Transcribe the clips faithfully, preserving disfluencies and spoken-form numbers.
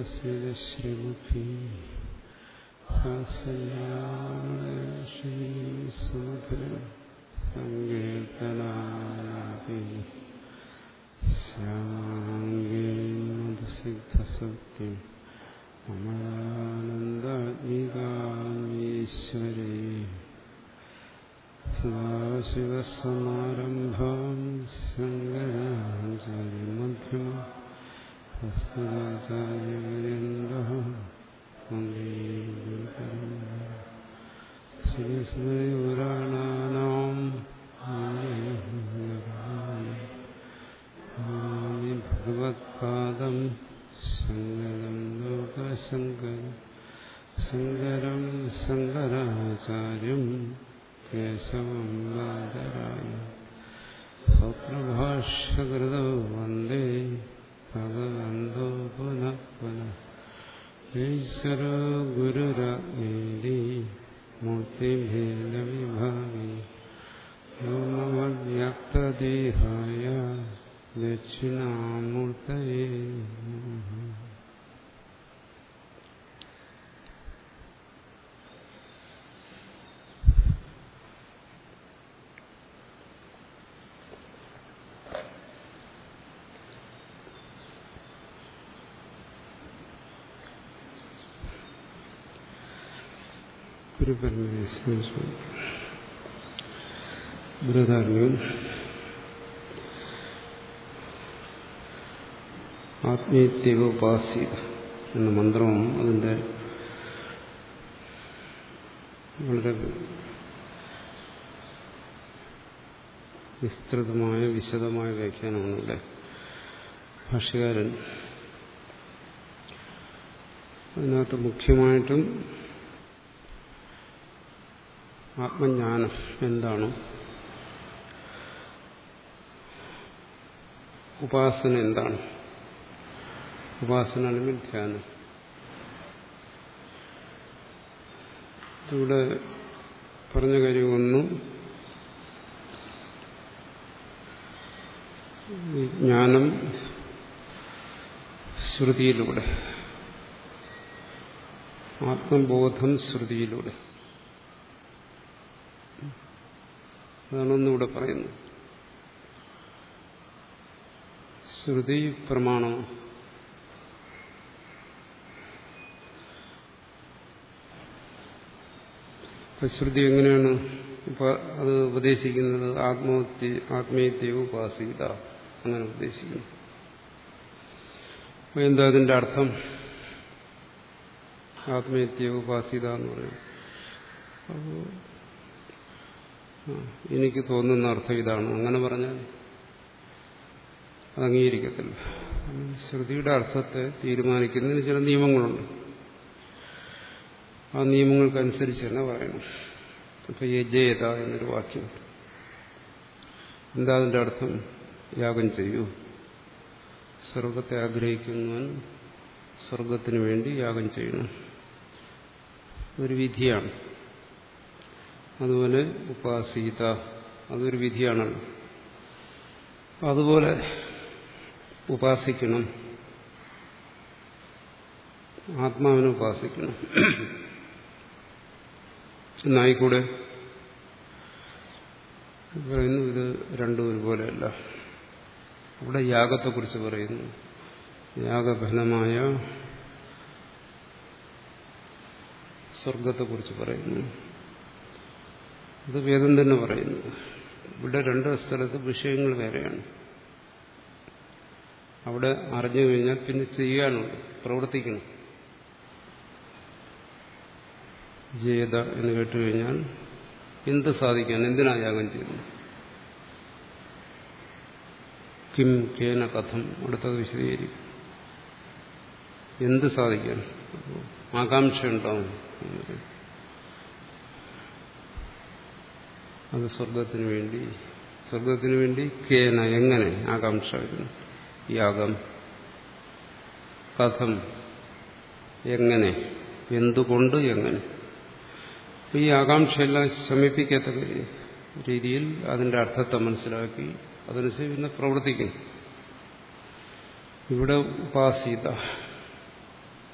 ശ്രീമുഖി ശ്രീസുധ സങ്കീർത്തനാലാപി ശ്യാംഗീമധുസിദ്ധസത്യം അമലാനന്ദാത്മികാമീശ്വരീ സദാശിവസമാരംഭാം ശങ്കരാചാര്യമധ്യമം അസ്മദാചാര്യപര്യന്തഃ വന്ദേ ഗുരുപരമ്പരാം. ശ്രീസ്മൃതിപുരാണാനാം ആമി ഭഗവത്പാദം ശങ്കരം ലോകശങ്കരം ശങ്കരം ശങ്കരാചാര്യം കേശവം ബാദരായണം സൂത്രഭാഷ്യകൃതോ വന്ദേ ഭഗവന്തോ പുനഃ പുനഃ. ഈശ്വരോ ഗുരുരാജ്ഞേതി മൂർത്തിഭേദവിഭാഗി വ്യോമവ്യക്തദേഹായ ദക്ഷിണാമൂർത്തയേ നമഃ. ബൃഹദാരണ്യകം ആത്മീയത്യോപാസീത എന്ന മന്ത്രവും അതിൻ്റെ വളരെ വിസ്തൃതമായ വിശദമായ വ്യാഖ്യാനമാണ് ഇവിടെ ഭാഷ്യകാരൻ. അതിനകത്ത് മുഖ്യമായിട്ടും ആത്മജ്ഞാനം എന്താണ്, ഉപാസന എന്താണ്, ഉപാസന അല്ലെങ്കിൽ ധ്യാനം. ഇവിടെ പറഞ്ഞ കാര്യം ഒന്ന്, ജ്ഞാനം ശ്രുതിയിലൂടെ, ആത്മബോധം ശ്രുതിയിലൂടെ, അതാണൊന്നിവിടെ പറയുന്നത്. ശ്രുതി പ്രമാണമാണ്. ഇപ്പൊ ശ്രുതി എങ്ങനെയാണ് ഇപ്പൊ അത് ഉപദേശിക്കുന്നത്? ആത്മഹത്യ ആത്മീയത്തെ ഉപാസീത അങ്ങനെ ഉപദേശിക്കുന്നു. അപ്പൊ എന്താ അതിന്റെ അർത്ഥം? ആത്മീയത്തെ ഉപാസീത എന്ന് പറയും. അപ്പോ എനിക്ക് തോന്നുന്ന അർത്ഥം ഇതാണ്, അങ്ങനെ പറഞ്ഞാൽ അത് അംഗീകരിക്കത്തില്ല. ശ്രുതിയുടെ അർത്ഥത്തെ തീരുമാനിക്കുന്നതിന് ചില നിയമങ്ങളുണ്ട്. ആ നിയമങ്ങൾക്കനുസരിച്ച് തന്നെ പറയണം. ഇപ്പൊ യജേത എന്നൊരു വാക്യം, എന്താ അതിന്റെ അർത്ഥം? യാഗം ചെയ്യൂ. സ്വർഗത്തെ ആഗ്രഹിക്കുന്നവൻ സ്വർഗത്തിന് വേണ്ടി യാഗം ചെയ്യണം, ഒരു വിധിയാണ്. അതുപോലെ ഉപാസീത, അതൊരു വിധിയാണല്ലോ. അതുപോലെ ഉപാസിക്കണം, ആത്മാവിനെ ഉപാസിക്കണം എന്നായിക്കൂടെ? പറയുന്നു ഇത് രണ്ടും ഒരുപോലെയല്ല. അവിടെ യാഗത്തെക്കുറിച്ച് പറയുന്നു, യാഗഫലമായ സ്വർഗത്തെക്കുറിച്ച് പറയുന്നു. അത് വേദം തന്നെ പറയുന്നു. ഇവിടെ രണ്ട് സ്ഥലത്ത് വിഷയങ്ങൾ വേറെയാണ്. അവിടെ അറിഞ്ഞു കഴിഞ്ഞാൽ പിന്നെ ചെയ്യാനുണ്ട്, പ്രവർത്തിക്കണം. ജേത എന്ന് കേട്ടുകഴിഞ്ഞാൽ എന്ത് സാധിക്കാൻ, എന്തിനാ യാഗം ചെയ്യുന്നത്? കിം കേന കഥം, അടുത്തത് വിശദീകരിക്കും. എന്ത് സാധിക്കാൻ? ആകാംക്ഷ ഉണ്ടാവും. അത് സ്വർഗത്തിന് വേണ്ടി. സ്വർഗത്തിന് വേണ്ടി കേന, എങ്ങനെ ആകാംക്ഷ വരുന്നു? യാഗം. കഥം, എങ്ങനെ, എന്തുകൊണ്ട്, എങ്ങനെ. ഈ ആകാംക്ഷയെല്ലാം ശമിപ്പിക്കത്തക്ക രീതിയിൽ അതിന്റെ അർത്ഥത്തെ മനസ്സിലാക്കി അതനുസരിച്ച് പിന്നെ പ്രവർത്തിക്കും. ഇവിടെ ഉപാസീത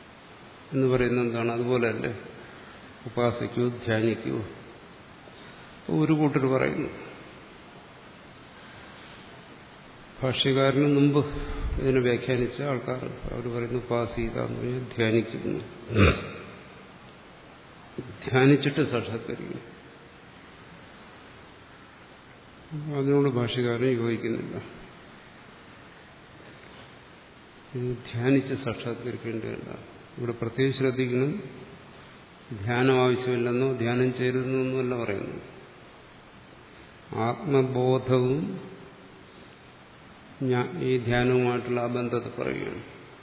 എന്ന് പറയുന്നത് എന്താണ്? അതുപോലെയല്ലേ ഉപാസിക്കൂ, ധ്യാനിക്കൂ. ഒരു കൂട്ടർ പറയുന്നു. ഭാഷ്യകാരന് മുമ്പ് ഇതിനെ വ്യാഖ്യാനിച്ച ആൾക്കാർ അവർ പറയുന്നു ഉപാസീത എന്ന് പറഞ്ഞാൽ ധ്യാനിക്കുന്നു, ധ്യാനിച്ചിട്ട് സാക്ഷാത്കരിക്കുന്നു. അതിനോട് ഭാഷ്യകാരൻ യോജിക്കുന്നില്ല. ഇത് ധ്യാനിച്ച് സാക്ഷാത്കരിക്കേണ്ടതല്ല. ഇവിടെ പ്രത്യേകം ശ്രദ്ധിക്കണം. ധ്യാനം ആവശ്യമില്ലെന്നോ ധ്യാനം ചെയ്യരുതെന്നൊന്നുമല്ല പറയുന്നു. ആത്മബോധവും ഈ ധ്യാനവുമായിട്ടുള്ള ആ ബന്ധത്തെ പറയുകയാണ്.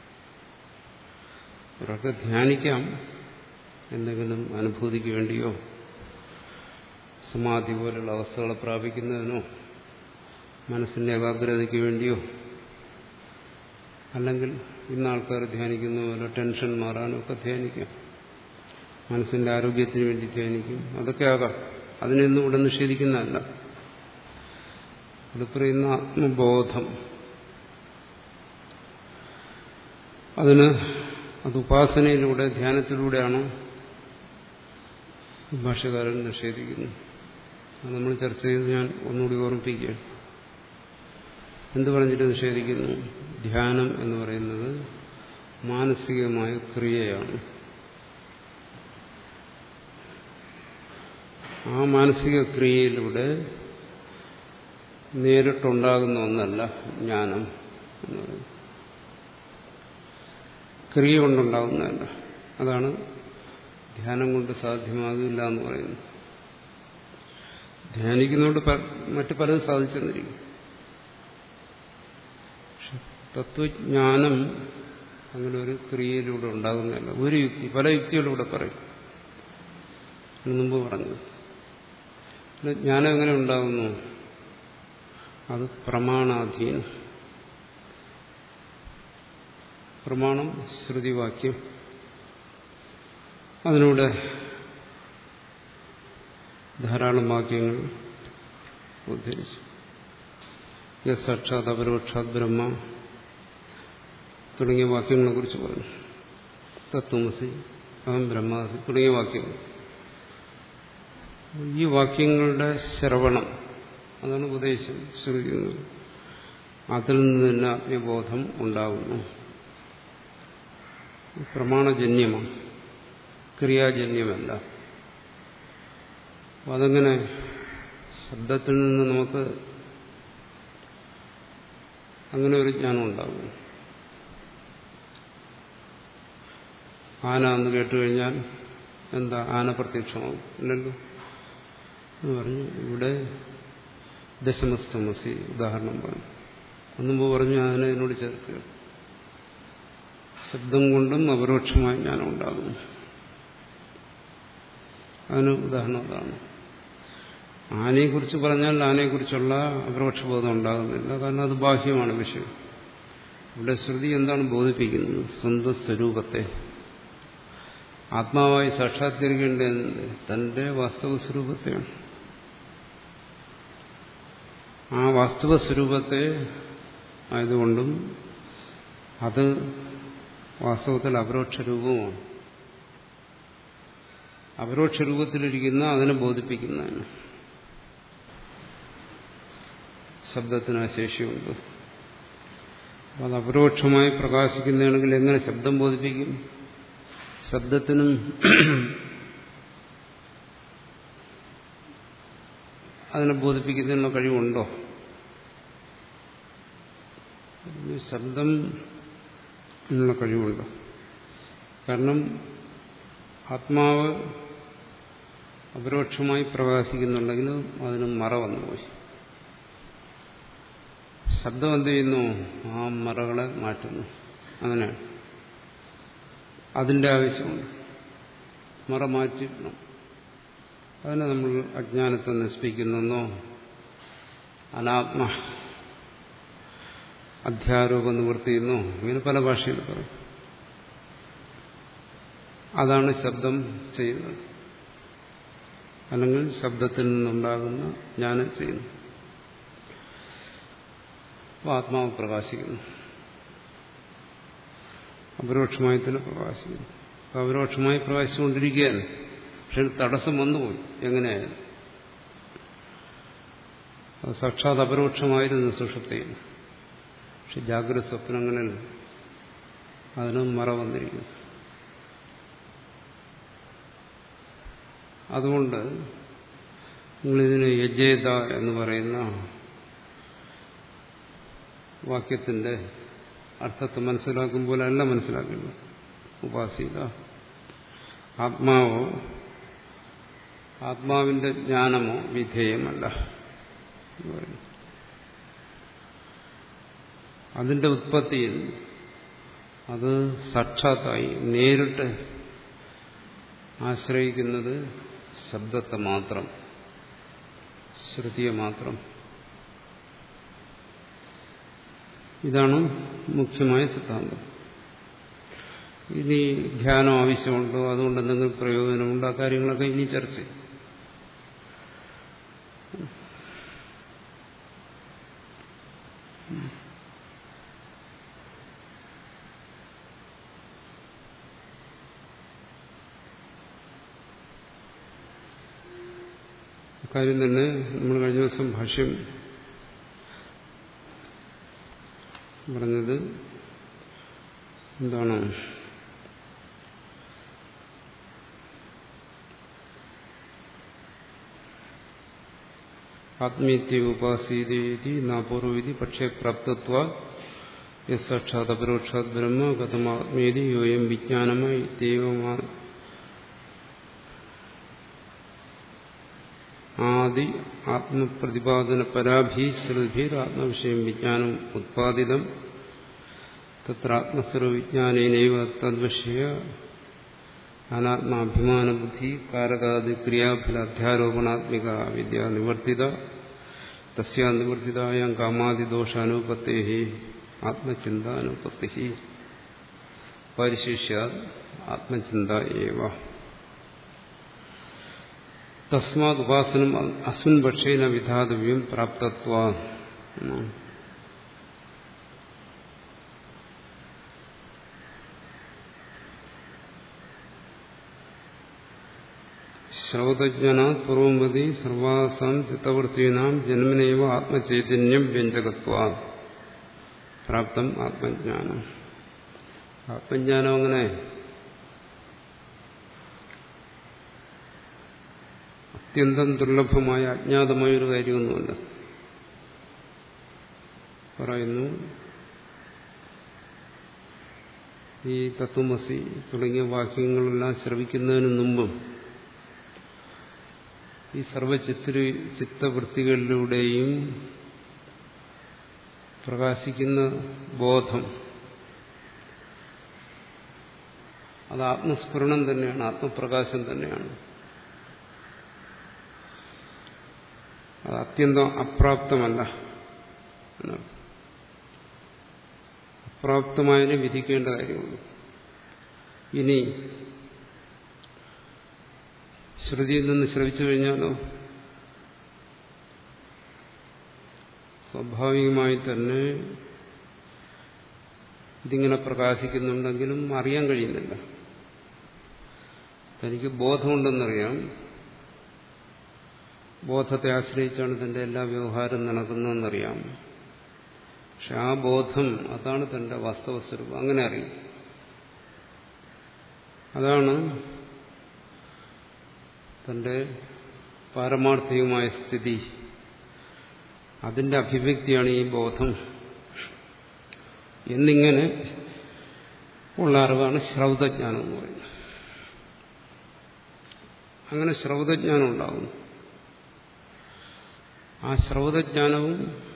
ഒരാൾക്ക് ധ്യാനിക്കാം, എന്തെങ്കിലും അനുഭൂതിക്ക് വേണ്ടിയോ സമാധി പോലുള്ള അവസ്ഥകളെ പ്രാപിക്കുന്നതിനോ മനസ്സിന്റെ ഏകാഗ്രതയ്ക്ക് വേണ്ടിയോ, അല്ലെങ്കിൽ ഇന്ന് ആൾക്കാർ ധ്യാനിക്കുന്ന പോലെ ടെൻഷൻ മാറാനും ഒക്കെ ധ്യാനിക്കാം, മനസ്സിന്റെ ആരോഗ്യത്തിന് വേണ്ടി ധ്യാനിക്കും, അതൊക്കെ ആകാം. അതിനൊന്നും ഇവിടെ നിഷേധിക്കുന്നതല്ല. ഇവിടെ പറയുന്ന ആത്മബോധം, അതിന് അത് ഉപാസനയിലൂടെ ധ്യാനത്തിലൂടെയാണോ ഭാഷ്യകാരൻ നിഷേധിക്കുന്നു. അത് നമ്മൾ ചർച്ച ചെയ്ത് ഞാൻ ഒന്നുകൂടി ഓർമ്മിപ്പിക്കുകയാണ്. എന്ത് പറഞ്ഞിട്ട് നിഷേധിക്കുന്നു? ധ്യാനം എന്ന് പറയുന്നത് മാനസികമായ ക്രിയയാണ്. ആ മാനസിക ക്രിയയിലൂടെ നേരിട്ടുണ്ടാകുന്ന ഒന്നല്ല ജ്ഞാനം എന്ന് പറയുന്നത്. ക്രിയ കൊണ്ടുണ്ടാകുന്നതല്ല. അതാണ് ധ്യാനം കൊണ്ട് സാധ്യമാകില്ല എന്ന് പറയുന്നത്. ധ്യാനിക്കുന്നതുകൊണ്ട് മറ്റു പലതും സാധിച്ചെന്നിരിക്കും. തത്വജ്ഞാനം അങ്ങനെ ഒരു ക്രിയയിലൂടെ ഉണ്ടാകുന്നതല്ല. ഒരു യുക്തി, പല യുക്തികളിലൂടെ പറയും. മുമ്പ് പറഞ്ഞു ജ്ഞാനം എങ്ങനെ ഉണ്ടാകുന്നു? അത് പ്രമാണാധീനം. പ്രമാണം ശ്രുതിവാക്യം, അതിലൂടെ ധാരാളം വാക്യങ്ങൾ ഉദ്ധരിച്ചു. സാക്ഷാത് അപരോക്ഷാത് ബ്രഹ്മ തുടങ്ങിയ വാക്യങ്ങളെ കുറിച്ച് പറഞ്ഞു. തത്വമസി, അഹം ബ്രഹ്മാസി തുടങ്ങിയ വാക്യങ്ങൾ. ഈ വാക്യങ്ങളുടെ ശ്രവണം, അതാണ് ഉപദേശം, ശ്രുതി. അതിൽ നിന്ന് തന്നെ ആത്മബോധം ഉണ്ടാകുന്നു. പ്രമാണജന്യമാണ്, ക്രിയാജന്യമല്ല. അപ്പം അതങ്ങനെ ശബ്ദത്തിൽ നിന്ന് നമുക്ക് അങ്ങനെ ഒരു ജ്ഞാനം ഉണ്ടാകും. ആന എന്ന് കേട്ടുകഴിഞ്ഞാൽ എന്താ? ആന പ്രത്യക്ഷമാകും ഇല്ലല്ലോ എന്ന് പറഞ്ഞു. ഇവിടെ ദശമസ്തമസി ഉദാഹരണം പറഞ്ഞു. ഒന്നുമ്പോ പറഞ്ഞു ആന ഇതിനോട് ചേർക്കുക. ശബ്ദം കൊണ്ടും അപരോക്ഷമായ ജ്ഞാനം ഉണ്ടാകും. അതിന് ഉദാഹരണം അതാണ്. ആനയെക്കുറിച്ച് പറഞ്ഞാൽ ആനയെക്കുറിച്ചുള്ള അപരോക്ഷബോധം ഉണ്ടാകുന്നില്ല. കാരണം അത് ബാഹ്യമാണ് വിഷയം. ഇവിടെ ശ്രുതി എന്താണ് ബോധിപ്പിക്കുന്നത്? സ്വന്തം സ്വരൂപത്തെ ആത്മാവായി സാക്ഷാത്കരിക്കേണ്ടത് തന്റെ വാസ്തവ സ്വരൂപത്തെയാണ്. ആ വാസ്തവ സ്വരൂപത്തെ ആയതുകൊണ്ടും അത് വാസ്തവത്തിൽ അപരോക്ഷ രൂപമാണ്. അപരോക്ഷ രൂപത്തിലിരിക്കുന്ന അതിനെ ബോധിപ്പിക്കുന്നതിന് ശബ്ദത്തിന് ആ ശേഷിയുണ്ട്. അത് അപരോക്ഷമായി പ്രകാശിക്കുന്നതാണെങ്കിൽ എങ്ങനെ ശബ്ദം ബോധിപ്പിക്കും? ശബ്ദത്തിനും അതിനെ ബോധിപ്പിക്കുന്നതിനുള്ള കഴിവുണ്ടോ? ശബ്ദം എന്നുള്ള കഴിവുണ്ടോ? കാരണം ആത്മാവ് അപരോക്ഷമായി പ്രകാശിക്കുന്നുണ്ടെങ്കിൽ അതിന് മറ വന്നുപോയി. ശബ്ദം എന്ത് ചെയ്യുന്നു? ആ മറകളെ മാറ്റുന്നു. അങ്ങനെ അതിൻ്റെ ആവശ്യമുണ്ട്. മറ മാറ്റിക്കണം. അതിനെ നമ്മൾ അജ്ഞാനത്തെ നശിപ്പിക്കുന്നെന്നോ അനാത്മ അധ്യാരോപ നിവൃത്തിയെന്നോ ഇങ്ങനെ പല ഭാഷയിൽ പറയും. അതാണ് ശബ്ദം ചെയ്യുന്നത്. അല്ലെങ്കിൽ ശബ്ദത്തിൽ നിന്നുണ്ടാകുന്ന ജ്ഞാനം ചെയ്യുന്നു. അപ്പോൾ ആത്മാവ് പ്രകാശിക്കുന്നു, അപരോക്ഷമായി തന്നെ പ്രകാശിക്കുന്നു. അപരോക്ഷമായി പ്രകാശിച്ചുകൊണ്ടിരിക്കുകയാണ്. പക്ഷെ തടസ്സം വന്നുപോയി. എങ്ങനെയായാലും അത് സാക്ഷാത് അപരോക്ഷമായിരുന്നു സുഷുപ്തിയിൽ. പക്ഷെ ജാഗ്രത സ്വപ്നങ്ങളിൽ അതിനും മറ വന്നിരിക്കുന്നു. അതുകൊണ്ട് നിങ്ങളിതിന് യജേത എന്ന് പറയുന്ന വാക്യത്തിന്റെ അർത്ഥത്തെ മനസ്സിലാക്കുമ്പോൾ അല്ല മനസ്സിലാക്കുന്നത്. ഉപാസിത ആത്മാവോ ആത്മാവിന്റെ ജ്ഞാനമോ വിധേയമല്ല. അതിന്റെ ഉത്പത്തിയിൽ അത് സാക്ഷാത്തായി നേരിട്ട് ആശ്രയിക്കുന്നത് ശബ്ദത്തെ മാത്രം, ശ്രുതിയെ മാത്രം. ഇതാണ് മുഖ്യമായ സിദ്ധാന്തം. ഇനി ധ്യാനം ആവശ്യമുണ്ടോ, അതുകൊണ്ട് എന്തെങ്കിലും പ്രയോജനമുണ്ടോ, ആ കാര്യങ്ങളൊക്കെ ഇനി ചർച്ച ചെയ്യും. കാര്യം തന്നെ നമ്മൾ കഴിഞ്ഞ ദിവസം ഭാഷ്യം പറഞ്ഞത് എന്താണ്? ആത്മീയ ഉപാസീതി നാപൂർവീതി പക്ഷേ പ്രാപ്തത്വ യസാക്ഷാത് അപരോക്ഷാത് ബ്രഹ്മ കഥമാത്മീതി യോയം വിജ്ഞാനമായി ദൈവമാ ആദി ആത്മപ്രതിപാദന പരാഭി ശ്രുതിഭീർ ആത്മവിഷയം വിജ്ഞാനം ഉത്പാദിതം തത്ര ആത്മസ്വരൂപ വിജ്ഞാനേനൈവ തദ്വിഷയ അനാത്മാഭിമാനബുദ്ധി കാരകാദി ക്രിയാഫല അധ്യാരോപണാത്മിക വിദ്യ നിവർത്തിത തസ്യാ നിവർത്തിതായാം കാമാദിദോഷാനുപത്തേഹി ആത്മചിന്താനുപത്തി പരിശിഷ്യാത് ആത്മചിന്ത ഏവ തസ്മാത് ഉപാസനം അസ്മിൻ പക്ഷേന വിധാതവ്യം പ്രാപ്തത്വാ. ശ്രൗതജ്ഞാനാത് പൂർവമതി സർവാസാം ചിത്തവൃത്തീനാം ജന്മനൈവ ആത്മചൈതന്യം വ്യഞ്ജകത്വാ പ്രാപ്തം ആത്മജ്ഞാനം. ആത്മജ്ഞാനം അങ്ങനെ അത്യന്തം ദുർലഭമായ അജ്ഞാതമായ ഒരു കാര്യമൊന്നുമല്ല. പറയുന്നു ഈ തത്വമസി തുടങ്ങിയ വാക്യങ്ങളെല്ലാം ശ്രവിക്കുന്നതിന് മുമ്പും ഈ സർവചിത്ര ചിത്തവൃത്തികളിലൂടെയും പ്രകാശിക്കുന്ന ബോധം അത് ആത്മസ്ഫുരണം തന്നെയാണ്, ആത്മപ്രകാശം തന്നെയാണ്. അത് അത്യന്തം അപ്രാപ്തമല്ല. അപ്രാപ്തമായതിനെ വിധിക്കേണ്ട കാര്യമുള്ളൂ. ഇനി ശ്രുതിയിൽ നിന്ന് ശ്രവിച്ചു കഴിഞ്ഞാലോ സ്വാഭാവികമായി തന്നെ ഇതിങ്ങനെ പ്രകാശിക്കുന്നുണ്ടെങ്കിലും അറിയാൻ കഴിയുന്നില്ല. തനിക്ക് ബോധമുണ്ടെന്നറിയാം, ബോധത്തെ ആശ്രയിച്ചാണ് തന്റെ എല്ലാ വ്യവഹാരം നടക്കുന്നതെന്നറിയാം. പക്ഷെ ആ ബോധം അതാണ് തന്റെ വാസ്തവസ്വരൂപം, അങ്ങനെ അറിയും. അതാണ് തന്റെ പാരമാർത്ഥികമായ സ്ഥിതി. അതിന്റെ അഭിവ്യക്തിയാണ് ഈ ബോധം എന്നിങ്ങനെ ഉള്ള അറിവാണ് ശ്രൗതജ്ഞാനം എന്ന് പറയുന്നത്. അങ്ങനെ ശ്രൗതജ്ഞാനം ഉണ്ടാകുന്നു. ആ ശ്രൗതജ്ഞാനവും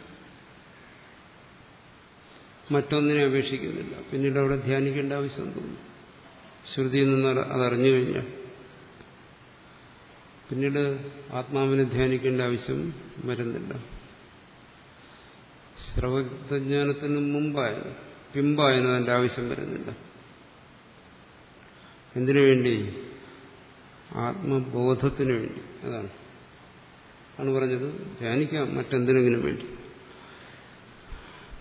മറ്റൊന്നിനെ അപേക്ഷിക്കുന്നില്ല. പിന്നീട് അവിടെ ധ്യാനിക്കേണ്ട ആവശ്യം തോന്നുന്നു. ശ്രുതിയിൽ നിന്ന് അതറിഞ്ഞു കഴിഞ്ഞാൽ പിന്നീട് ആത്മാവിനെ ധ്യാനിക്കേണ്ട ആവശ്യം വരുന്നില്ല. ശ്രൗതജ്ഞാനത്തിന് മുമ്പായാലും പിമ്പായാലും അതിൻ്റെ ആവശ്യം വരുന്നില്ല. എന്തിനു വേണ്ടി? ആത്മബോധത്തിന് വേണ്ടി. അതാണ് ആണ് പറഞ്ഞത്. ധ്യാനിക്കാം മറ്റെന്തിനെങ്കിലും വേണ്ടി,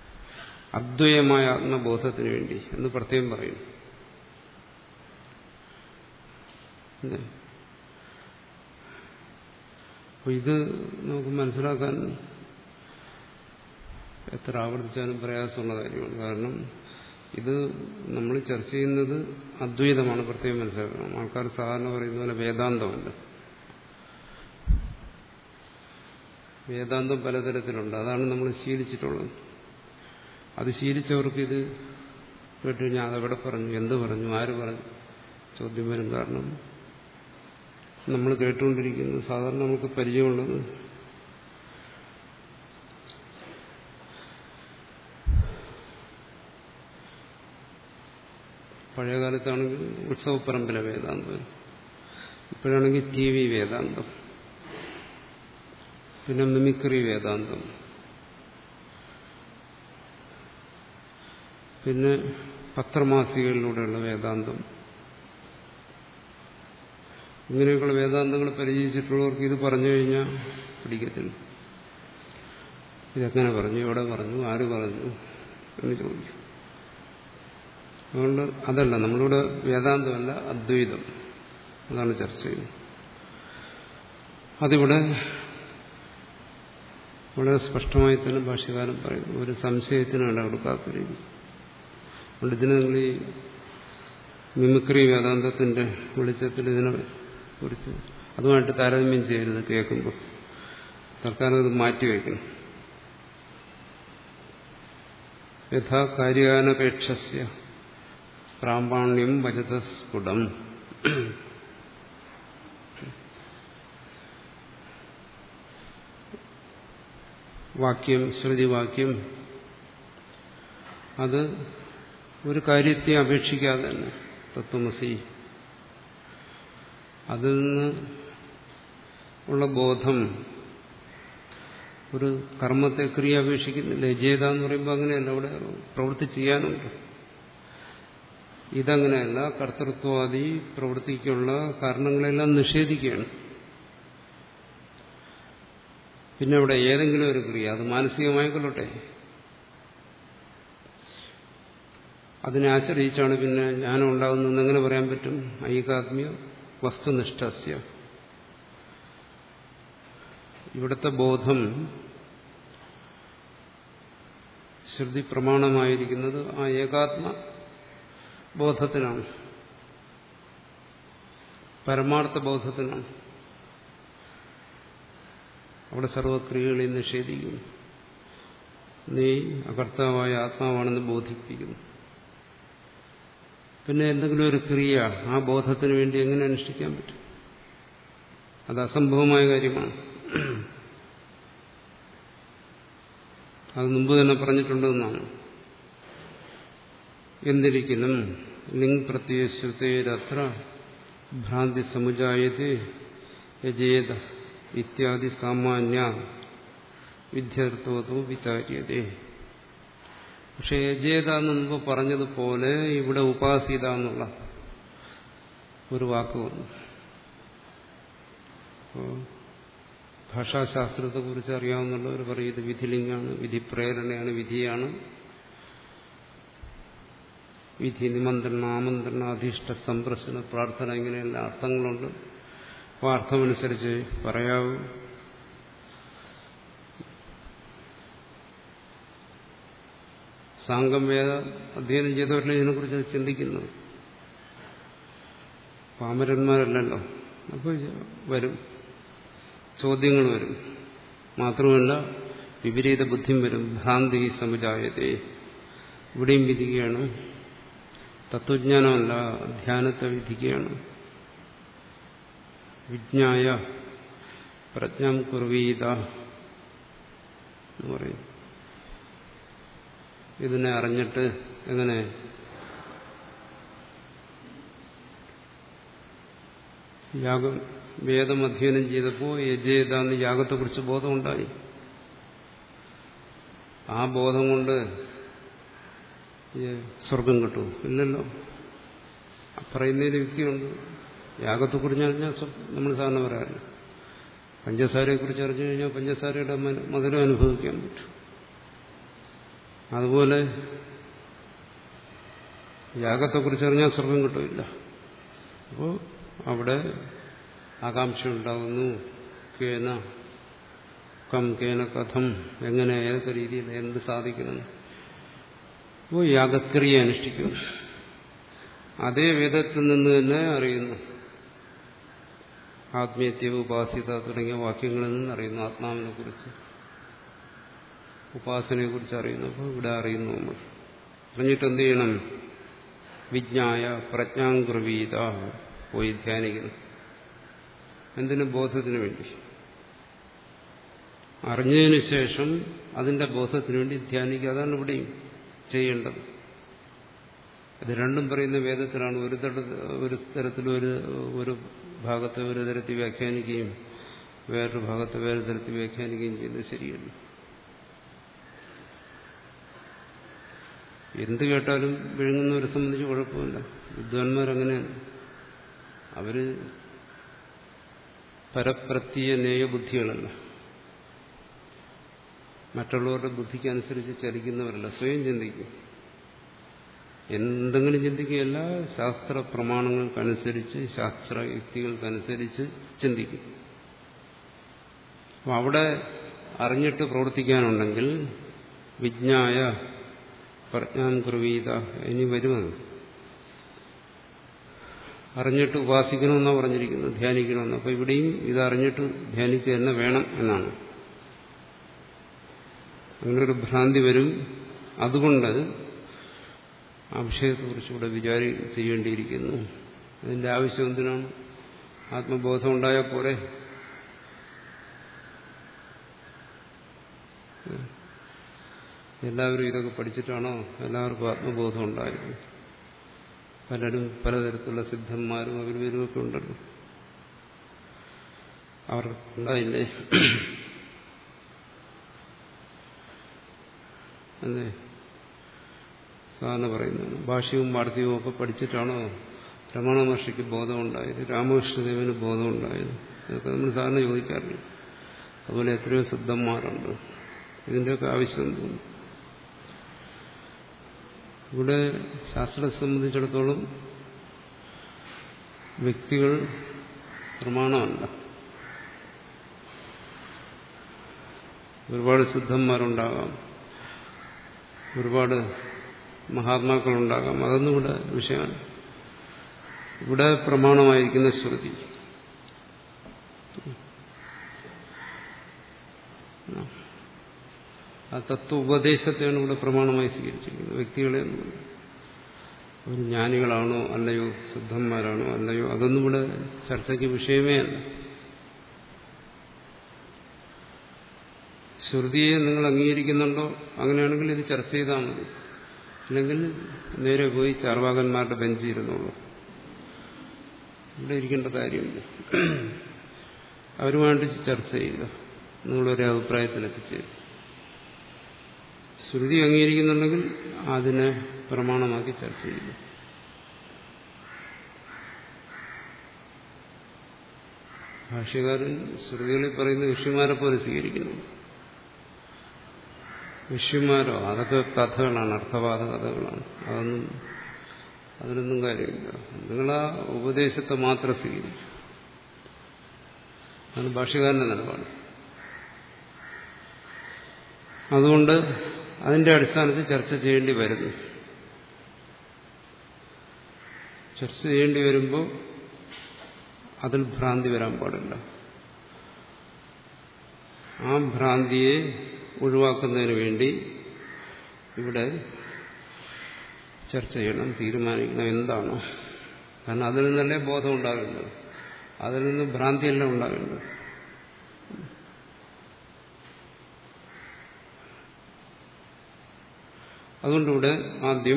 അദ്വയമായ ആത്മബോധത്തിന് വേണ്ടി എന്ന് പ്രത്യേകം പറയുന്നു. അപ്പോൾ ഇത് നമുക്ക് മനസ്സിലാക്കാൻ എത്ര ആവർത്തിച്ചാലും പ്രയാസമുള്ള കാര്യമാണ്. കാരണം ഇത് നമ്മൾ ചർച്ച ചെയ്യുന്നത് അദ്വൈതമാണ്, പ്രത്യേകം മനസ്സിലാക്കണം. ആൾക്കാർ സാധാരണ പറയുന്ന പോലെ വേദാന്തമല്ല. വേദാന്തം പലതരത്തിലുണ്ട്, അതാണ് നമ്മൾ ശീലിച്ചിട്ടുള്ളത്. അത് ശീലിച്ചവർക്ക് ഇത് കേട്ടു കഴിഞ്ഞാൽ അതെവിടെ പറഞ്ഞു, എന്ത് പറഞ്ഞു, ആര് പറഞ്ഞു ചോദ്യം വരും. കാരണം നമ്മൾ കേട്ടുകൊണ്ടിരിക്കുന്നത് സാധാരണ നമുക്ക് പരിചയമുള്ളത് പഴയകാലത്താണെങ്കിൽ ഉത്സവപ്പറമ്പിലെ വേദാന്തം, ഇപ്പോഴാണെങ്കിൽ ടി വി വേദാന്തം, പിന്നെ മിമിക്രി വേദാന്തം, പിന്നെ പത്രമാസികകളിലൂടെയുള്ള വേദാന്തം. ഇങ്ങനെയൊക്കെയുള്ള വേദാന്തങ്ങൾ പരിചയിച്ചിട്ടുള്ളവർക്ക് ഇത് പറഞ്ഞു കഴിഞ്ഞാൽ പിടിക്കത്തില്ല. ഇതെങ്ങനെ പറഞ്ഞു, എവിടെ പറഞ്ഞു, ആര് പറഞ്ഞു എന്ന് ചോദിക്കും. അതുകൊണ്ട് അതല്ല, നമ്മളിവിടെ വേദാന്തമല്ല അദ്വൈതം, അതാണ് ചർച്ച ചെയ്യുന്നത്. അതിവിടെ വളരെ സ്പഷ്ടമായി തന്നെ ഭാഷ്യകാരൻ പറയുന്നു. ഒരു സംശയത്തിന് ഇട കൊടുക്കാത്തിരിക്കും. അതുകൊണ്ട് ഇതിനെ നിങ്ങൾ ഈ മിമിക്രി വേദാന്തത്തിന്റെ വെളിച്ചത്തിൽ ഇതിനെ കുറിച്ച് അതുമായിട്ട് താരതമ്യം ചെയ്യരുത്. കേൾക്കുമ്പോൾ തൽക്കാലം ഇത് മാറ്റിവെക്കണം. യഥാ കാര്യാനപേക്ഷസ്യ പ്രാമാണ്യം വചതസ്ഫുടം. വാക്യം, ശ്രുതിവാക്യം, അത് ഒരു കാര്യത്തെ അപേക്ഷിക്കാതെ തന്നെ തത്വമസി, അതിൽ നിന്ന് ഉള്ള ബോധം ഒരു കർമ്മത്തെ ക്രിയ അപേക്ഷിക്കുന്നില്ല. യജേത എന്ന് പറയുമ്പോൾ അങ്ങനെയല്ല, അവിടെ പ്രവൃത്തി ചെയ്യാനുണ്ട്. ഇതങ്ങനെയല്ല, കർത്തൃത്വാദി പ്രവൃത്തിക്കുള്ള കാരണങ്ങളെല്ലാം നിഷേധിക്കുകയാണ്. പിന്നെ അവിടെ ഏതെങ്കിലും ഒരു ക്രിയ, അത് മാനസികമായിക്കൊള്ളട്ടെ, അതിനെ ആശ്രയിച്ചാണ് പിന്നെ ജ്ഞാനം ഉണ്ടാകുന്നതെന്ന് എങ്ങനെ പറയാൻ പറ്റും? ഐകാത്മ്യ വസ്തുനിഷ്ഠസ്യ. ഇവിടുത്തെ ബോധം ശ്രുതി പ്രമാണമായിരിക്കുന്നത് ആ ഏകാത്മ ബോധത്തിനാണ്, പരമാർത്ഥ ബോധത്തിനാണ്. അവിടെ സർവക്രിയകളെയും നിഷേധിക്കുന്നു. നീ അകർത്താവായ ആത്മാവാണെന്ന് ബോധിപ്പിക്കുന്നു. പിന്നെ എന്തെങ്കിലും ഒരു ക്രിയ ആ ബോധത്തിന് വേണ്ടി എങ്ങനെ അനുഷ്ഠിക്കാൻ പറ്റും? അത് അസംഭവമായ കാര്യമാണ്. അത് മുമ്പ് തന്നെ പറഞ്ഞിട്ടുണ്ടെന്നാണ്. എന്തിരിക്കലും ലിംഗ് പ്രത്യയശ്രുതേരത്ര ഭ്രാന്തി സമുജായത്തെ യജേത ഇത്യാദി സാമാന്യ വിദ്യാർത്ഥോ വിചാര്യതേ. പക്ഷെ യജേത എന്ന് മുമ്പ് പറഞ്ഞതുപോലെ ഇവിടെ ഉപാസിത എന്നുള്ള ഒരു വാക്ക് വന്നു. ഭാഷാശാസ്ത്രത്തെ കുറിച്ച് അറിയാവുന്നവർ പറയും ഇത് വിധിലിംഗാണ്, വിധി പ്രേരണയാണ്, വിധിയാണ്. വിധി, നിമന്ത്രണ, ആമന്ത്രണ, അധിഷ്ഠ, സംപ്രശ്ന, പ്രാർത്ഥന, ഇങ്ങനെയുള്ള അർത്ഥങ്ങളുണ്ട്. അപ്പോൾ അർത്ഥമനുസരിച്ച് പറയാവൂ. സാങ്കം വേദ അധ്യയനം ചെയ്തവരല്ലേ ഇതിനെക്കുറിച്ച് ചിന്തിക്കുന്നത്, പാമരന്മാരല്ലല്ലോ. അപ്പോൾ വരും, ചോദ്യങ്ങൾ വരും. മാത്രമല്ല വിപരീത ബുദ്ധിയും വരും. ഭ്രാന്തി സമുദായത്തെ ഇവിടെയും വിധിക്കുകയാണ്. തത്വജ്ഞാനമല്ല, ധ്യാനത്തെ വിധിക്കുകയാണ്. വിജ്ഞായ പ്രജ്ഞാം കുർവീത എന്ന് പറയും. ഇതിനെ അറിഞ്ഞിട്ട് എങ്ങനെ യാഗം വേദം അധ്യയനം ചെയ്തപ്പോൾ യജേത എന്ന് യാഗത്തെക്കുറിച്ച് ബോധമുണ്ടായി. ആ ബോധം കൊണ്ട് സ്വർഗം കിട്ടും? ഇല്ലല്ലോ. പറയുന്നതിന് യുക്തിയുണ്ട്. യാഗത്തെക്കുറിച്ച് അറിഞ്ഞാൽ നമ്മൾ സാധാരണ പറയാറില്ല. പഞ്ചസാരയെക്കുറിച്ച് അറിഞ്ഞു കഴിഞ്ഞാൽ പഞ്ചസാരയുടെ മധുരം അനുഭവിക്കാൻ പറ്റും. അതുപോലെ യാഗത്തെക്കുറിച്ച് അറിഞ്ഞാൽ സ്വർഗം കിട്ടില്ല. അപ്പോൾ അവിടെ ആകാംക്ഷ ഉണ്ടാകുന്നു. കേന കം കേന കഥം, എങ്ങനെ ഏതൊക്കെ രീതിയിൽ എന്ത് സാധിക്കണം. അപ്പോൾ യാഗക്രിയ അനുഷ്ഠിക്കുന്നു. അതേ വേദത്തിൽ നിന്ന് തന്നെ അറിയുന്നു. ആത്മീയത്വ ഉപാസിത തുടങ്ങിയ വാക്യങ്ങളിൽ നിന്ന് അറിയുന്നു ആത്മാവിനെ കുറിച്ച്, ഉപാസനയെ കുറിച്ച് അറിയുന്നു. അപ്പോൾ ഇവിടെ അറിയുന്നു നമ്മൾ. അറിഞ്ഞിട്ട് എന്ത് ചെയ്യണം? വിജ്ഞായ പ്രജ്ഞാംകുർവീത, പോയി ധ്യാനിക്കുന്നു. എന്തിനു? ബോധത്തിന് വേണ്ടി. അറിഞ്ഞതിന് ശേഷം അതിന്റെ ബോധത്തിന് വേണ്ടി ധ്യാനിക്കുക. അതാണ് ഇവിടെയും ചെയ്യേണ്ടത്. ഇത് രണ്ടും പറയുന്ന വേദത്തിലാണ്. ഒരു തര ഒരു തരത്തിൽ ഒരു ഒരു ഭാഗത്തെ ഒരു തരത്തിൽ വ്യാഖ്യാനിക്കുകയും വേറൊരു ഭാഗത്തെ വേറെ തരത്തിൽ വ്യാഖ്യാനിക്കുകയും ചെയ്യുന്നത് ശരിയല്ല. എന്ത് കേട്ടാലും വിഴുങ്ങുന്നവരെ സംബന്ധിച്ച് കുഴപ്പമില്ല. വിദ്വാൻമാരങ്ങനെയാണ്. അവര് പരപ്രത്യ നേയബുദ്ധികളല്ല, മറ്റുള്ളവരുടെ ബുദ്ധിക്കനുസരിച്ച് ചലിക്കുന്നവരല്ല, സ്വയം ചിന്തിക്കും. എന്തെങ്കിലും ചിന്തിക്കുകയല്ല, ശാസ്ത്ര പ്രമാണങ്ങൾക്കനുസരിച്ച് ശാസ്ത്രയുക്തികൾക്കനുസരിച്ച് ചിന്തിക്കും. അപ്പം അവിടെ അറിഞ്ഞിട്ട് പ്രവർത്തിക്കാനുണ്ടെങ്കിൽ വിജ്ഞായ പ്രജ്ഞാം കുർവീത, ഇനി വരുമെന്ന്. അറിഞ്ഞിട്ട് ഉപാസിക്കണമെന്നാണ് പറഞ്ഞിരിക്കുന്നത്, ധ്യാനിക്കണമെന്ന്. അപ്പോൾ ഇവിടെയും ഇത് അറിഞ്ഞിട്ട് ധ്യാനിക്കുക തന്നെ വേണം എന്നാണ്. അങ്ങനൊരു ഭ്രാന്തി വരും. അതുകൊണ്ട് ആ വിഷയത്തെക്കുറിച്ചുകൂടെ വിചാരി ചെയ്യേണ്ടിയിരിക്കുന്നു. അതിന്റെ ആവശ്യം എന്തിനാണ്? ആത്മബോധം ഉണ്ടായാൽ പോരെ. എല്ലാവരും ഇതൊക്കെ പഠിച്ചിട്ടാണോ എല്ലാവർക്കും ആത്മബോധം ഉണ്ടായത്? പലരും പലതരത്തിലുള്ള സിദ്ധന്മാരും അവരുമൊക്കെ ഉണ്ടല്ലോ. അവർക്കുണ്ടായില്ലേ? അല്ലേ? സാധാരണ പറയുന്നതാണ്. ഭാഷ്യവും വാർത്തയും ഒക്കെ പഠിച്ചിട്ടാണോ രമണ മഹർഷിക്ക് ബോധമുണ്ടായത്, രാമകൃഷ്ണദേവന് ബോധമുണ്ടായത്? ഇതൊക്കെ നമ്മൾ സാധാരണ ചോദിക്കാറില്ല. അതുപോലെ എത്രയോ സിദ്ധന്മാരുണ്ട്. ഇതിൻ്റെയൊക്കെ ആവശ്യം തോന്നുന്നു. ഇവിടെ ശാസ്ത്രത്തെ സംബന്ധിച്ചിടത്തോളം വ്യക്തികൾ പ്രമാണമല്ല. ഒരുപാട് സിദ്ധന്മാരുണ്ടാകാം, ഒരുപാട് മഹാത്മാക്കളുണ്ടാകാം. അതൊന്നും ഇവിടെ വിഷയമാണ്. ഇവിടെ പ്രമാണമായിരിക്കുന്ന ശ്രുതി. ആ തത്വ ഉപദേശത്തെയാണ് ഇവിടെ പ്രമാണമായി സ്വീകരിച്ചിരിക്കുന്നത്. വ്യക്തികളെ ഒരു ജ്ഞാനികളാണോ അല്ലയോ, സിദ്ധന്മാരാണോ അല്ലയോ, അതൊന്നും ഇവിടെ ചർച്ചയ്ക്ക് വിഷയമേ അല്ല. ശ്രുതിയെ നിങ്ങൾ അംഗീകരിക്കുന്നുണ്ടോ? അങ്ങനെയാണെങ്കിൽ ഇത് ചർച്ച ചെയ്താൽ മതി. അല്ലെങ്കിൽ നേരെ പോയി ചാർവാകന്മാരുടെ ബെഞ്ചിൽ ഇരുന്നുള്ളൂ. ഇവിടെ ഇരിക്കേണ്ട കാര്യമില്ല. അവരുമായിട്ട് ചർച്ച ചെയ്യുക, നിങ്ങളൊരു അഭിപ്രായത്തിലെത്തിച്ചേരും. ശ്രുതി അംഗീകരിക്കുന്നുണ്ടെങ്കിൽ അതിനെ പ്രമാണമാക്കി ചർച്ച ചെയ്യുക. ഭാഷ്യകാരൻ ശ്രുതികളിൽ പറയുന്ന ഋഷിമാരെ പോലെ സ്വീകരിക്കുന്നു. ഋഷിമാരോ അതൊക്കെ കഥകളാണ്, അർത്ഥവാദ കഥകളാണ്. അതൊന്നും അതിനൊന്നും കാര്യമില്ല. നിങ്ങളാ ഉപദേശത്തെ മാത്രം സ്വീകരിക്കും. അതാണ് ഭാഷ്യകാരന്റെ നിലപാട്. അതുകൊണ്ട് അതിന്റെ അടിസ്ഥാനത്തിൽ ചർച്ച ചെയ്യേണ്ടി വരുന്നു. ചർച്ച ചെയ്യേണ്ടി വരുമ്പോൾ അതിൽ ഭ്രാന്തി വരാൻ പാടില്ല. ആ ഭ്രാന്തിയെ ഒഴിവാക്കുന്നതിന് വേണ്ടി ഇവിടെ ചർച്ച ചെയ്യണം, തീരുമാനിക്കണം എന്താണോ. കാരണം അതിൽ നിന്നല്ലേ ബോധം ഉണ്ടാകേണ്ടത്, അതിൽ നിന്ന് ഭ്രാന്തിയല്ല ഉണ്ടാകേണ്ടത്. അതുകൊണ്ടിവിടെ ആദ്യം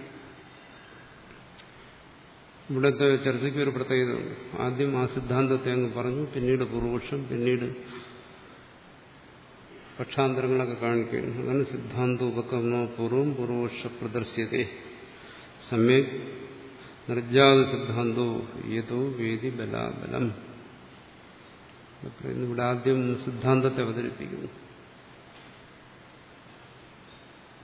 ഇവിടുത്തെ ചർച്ചയ്ക്ക് ഒരു പ്രത്യേകതയുണ്ട്. ആദ്യം ആ സിദ്ധാന്തത്തെ അങ്ങ് പറഞ്ഞു, പിന്നീട് പൂർവപക്ഷം, പിന്നീട് പക്ഷാന്തരങ്ങളൊക്കെ കാണിക്കുകയാണ്. അങ്ങനെ സിദ്ധാന്തോപകരണോ പൂർവം പൂർവപക്ഷ പ്രദർശ്യത്തെ സമ്യക് നിർജാത സിദ്ധാന്തോ യതോ വേദി ബലാബലം. ഇവിടെ ആദ്യം സിദ്ധാന്തത്തെ അവതരിപ്പിക്കുന്നു.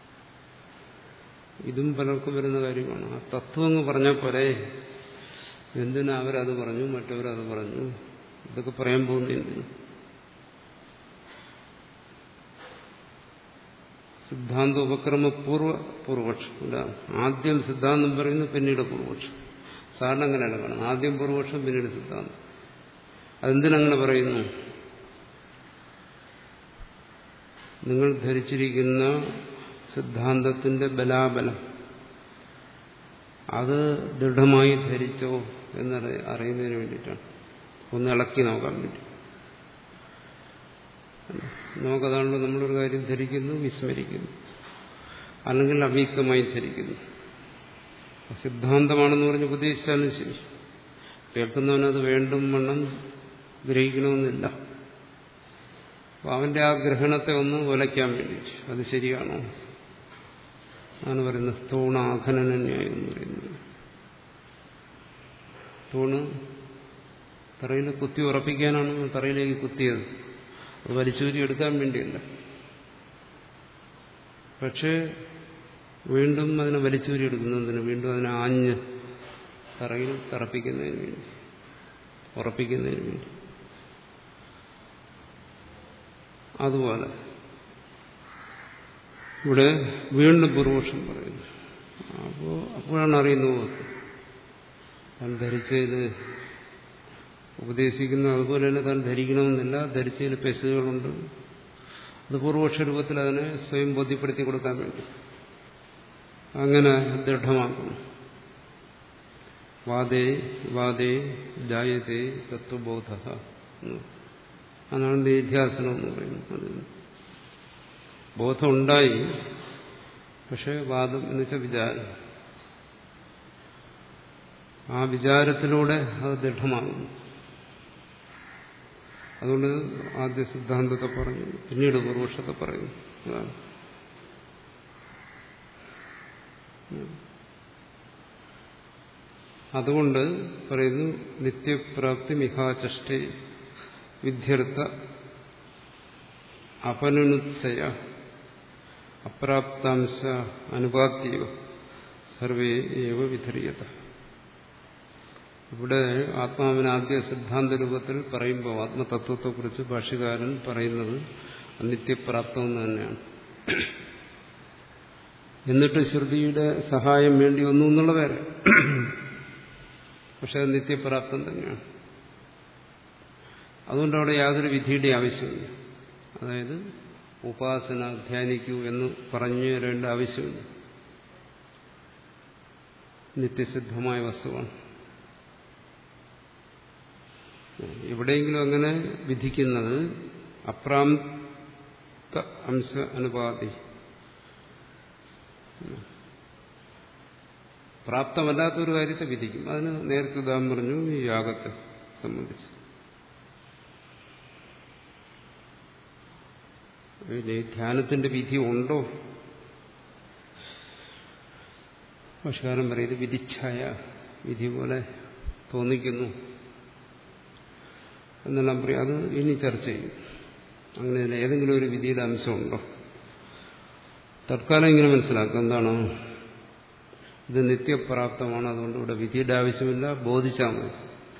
ഇതും പലർക്കും വരുന്ന കാര്യമാണ്. ആ തത്വം എന്ന് പറഞ്ഞാൽ പോലെ എന്തിനാ അവരത് പറഞ്ഞു, മറ്റവരത് പറഞ്ഞു, ഇതൊക്കെ പറയാൻ പോകുന്ന എന്തിനു? സിദ്ധാന്ത ഉപക്രമ പൂർവ്വ പൂർവപക്ഷം. ആദ്യം സിദ്ധാന്തം പറയുന്നു, പിന്നീട് പൂർവപക്ഷം. സാധാരണ അങ്ങനെയല്ല കാണുന്നത്. ആദ്യം പൂർവപക്ഷം, പിന്നീട് സിദ്ധാന്തം. അതെന്തിനങ്ങനെ പറയുന്നു? നിങ്ങൾ ധരിച്ചിരിക്കുന്ന സിദ്ധാന്തത്തിന്റെ ബലാബലം അത് ദൃഢമായി ധരിച്ചോ എന്ന് അറിയുന്നതിന് വേണ്ടിയിട്ടാണ്. ഒന്ന് ഇളക്കി നോക്കാൻ വേണ്ടി. നമുക്കതാണല്ലോ, നമ്മളൊരു കാര്യം ധരിക്കുന്നു, വിസ്മരിക്കുന്നു, അല്ലെങ്കിൽ അവ്യക്തമായി ധരിക്കുന്നു. സിദ്ധാന്തമാണെന്ന് പറഞ്ഞ് ഉപദേശിച്ചാലും ശരി, കേൾക്കുന്നവനത് വേണ്ടും വണ്ണം ഗ്രഹിക്കണമെന്നില്ല. അപ്പം അവന്റെ ആ ഗ്രഹണത്തെ ഒന്ന് ഉലയ്ക്കാൻ വേണ്ടി അത് ശരിയാണോ ആണ് പറയുന്നത്. സ്ഥൂണാഖനന്യായം എന്ന് പറയുന്നത്. തൂണ് തറയിൽ കുത്തി ഉറപ്പിക്കാനാണ് തറയിലേക്ക് കുത്തിയത്, അത് വലിച്ചൂരി എടുക്കാൻ വേണ്ടിയല്ല. പക്ഷേ വീണ്ടും അതിനെ വലിച്ചൂരി എടുക്കുന്നതിന്, വീണ്ടും അതിനെ ആഞ്ഞ് തറയിൽ തറപ്പിക്കുന്നതിന് വേണ്ടി, ഉറപ്പിക്കുന്നതിന് വേണ്ടി. അതുപോലെ ഇവിടെ വീണ്ടും പൂർവപക്ഷം പറയുന്നു. അപ്പോൾ അപ്പോഴാണ് അറിയുന്നത് താൻ ധരിച്ചതിൽ ഉപദേശിക്കുന്നത് അതുപോലെ തന്നെ താൻ ധരിക്കണമെന്നില്ല, ധരിച്ചതിൽ പെശകുകളുണ്ട്. അത് പൂർവപക്ഷ രൂപത്തിൽ അതിനെ സ്വയം ബോധ്യപ്പെടുത്തി കൊടുക്കാൻ വേണ്ടി അങ്ങനെ ദൃഢമാക്കുന്നു. വാദേ വാദേ ജായതേ തത്വബോധ, അതാണ് നിധ്യാസനം എന്ന് പറയുന്നത്. ബോധം ഉണ്ടായി, പക്ഷെ വാദം എന്ന് വെച്ചാൽ വിചാരം, ആ വിചാരത്തിലൂടെ അത് ദൃഢമാകുന്നു. അതുകൊണ്ട് ആദ്യ സിദ്ധാന്തത്തെ പറഞ്ഞു, പിന്നീട് പൂർവപക്ഷത്തെ പറയുന്നു. അതാണ് അതുകൊണ്ട് പറയുന്നു നിത്യപ്രാപ്തി മിഹാചഷ്ടേ വിദ്യർത്ഥ അപനുനുത്സയ അപ്രാപ്താംശ അനുപാത്യവ സർവേ ഏവ വിധരീയത. ഇവിടെ ആത്മാവിന് ആദ്യ സിദ്ധാന്ത രൂപത്തിൽ പറയുമ്പോൾ ആത്മതത്വത്തെക്കുറിച്ച് ഭാഷ്യകാരൻ പറയുന്നത് നിത്യപ്രാപ്തമെന്ന് തന്നെയാണ്. എന്നിട്ട് ശ്രുതിയുടെ സഹായം വേണ്ടി വന്നു എന്നുള്ള വേറെ, പക്ഷെ അത് നിത്യപ്രാപ്തം തന്നെയാണ്. അതുകൊണ്ട് അവിടെ യാതൊരു വിധിയുടെ ആവശ്യമില്ല. അതായത് ഉപാസന ധ്യാനിക്കൂ എന്ന് പറഞ്ഞു തരേണ്ട ആവശ്യമില്ല. നിത്യസിദ്ധമായ വസ്തുവാണ്. എവിടെയെങ്കിലും അങ്ങനെ വിധിക്കുന്നത് അപ്രാപ്ത അംശ അനുപാതി, പ്രാപ്തമല്ലാത്തൊരു കാര്യത്തെ വിധിക്കും. അതിന് നേരത്തെ ഉദാഹരണം പറഞ്ഞു ഈ യാഗത്തെ സംബന്ധിച്ച്. ധ്യാനത്തിന്റെ വിധി ഉണ്ടോ? ഭാഷകാരൻ പറയുന്നത് വിധിച്ഛായ, വിധി പോലെ തോന്നിക്കുന്നു എന്നെല്ലാം പറയും. അത് ഇനി ചർച്ച ചെയ്യും. അങ്ങനെ ഏതെങ്കിലും ഒരു വിധിയുടെ അംശമുണ്ടോ? തൽക്കാലം ഇങ്ങനെ മനസ്സിലാക്കുക, എന്താണ് ഇത് നിത്യപ്രാപ്തമാണ്, അതുകൊണ്ട് ഇവിടെ വിധിയുടെ ആവശ്യമില്ല, ബോധിച്ചാൽ മതി.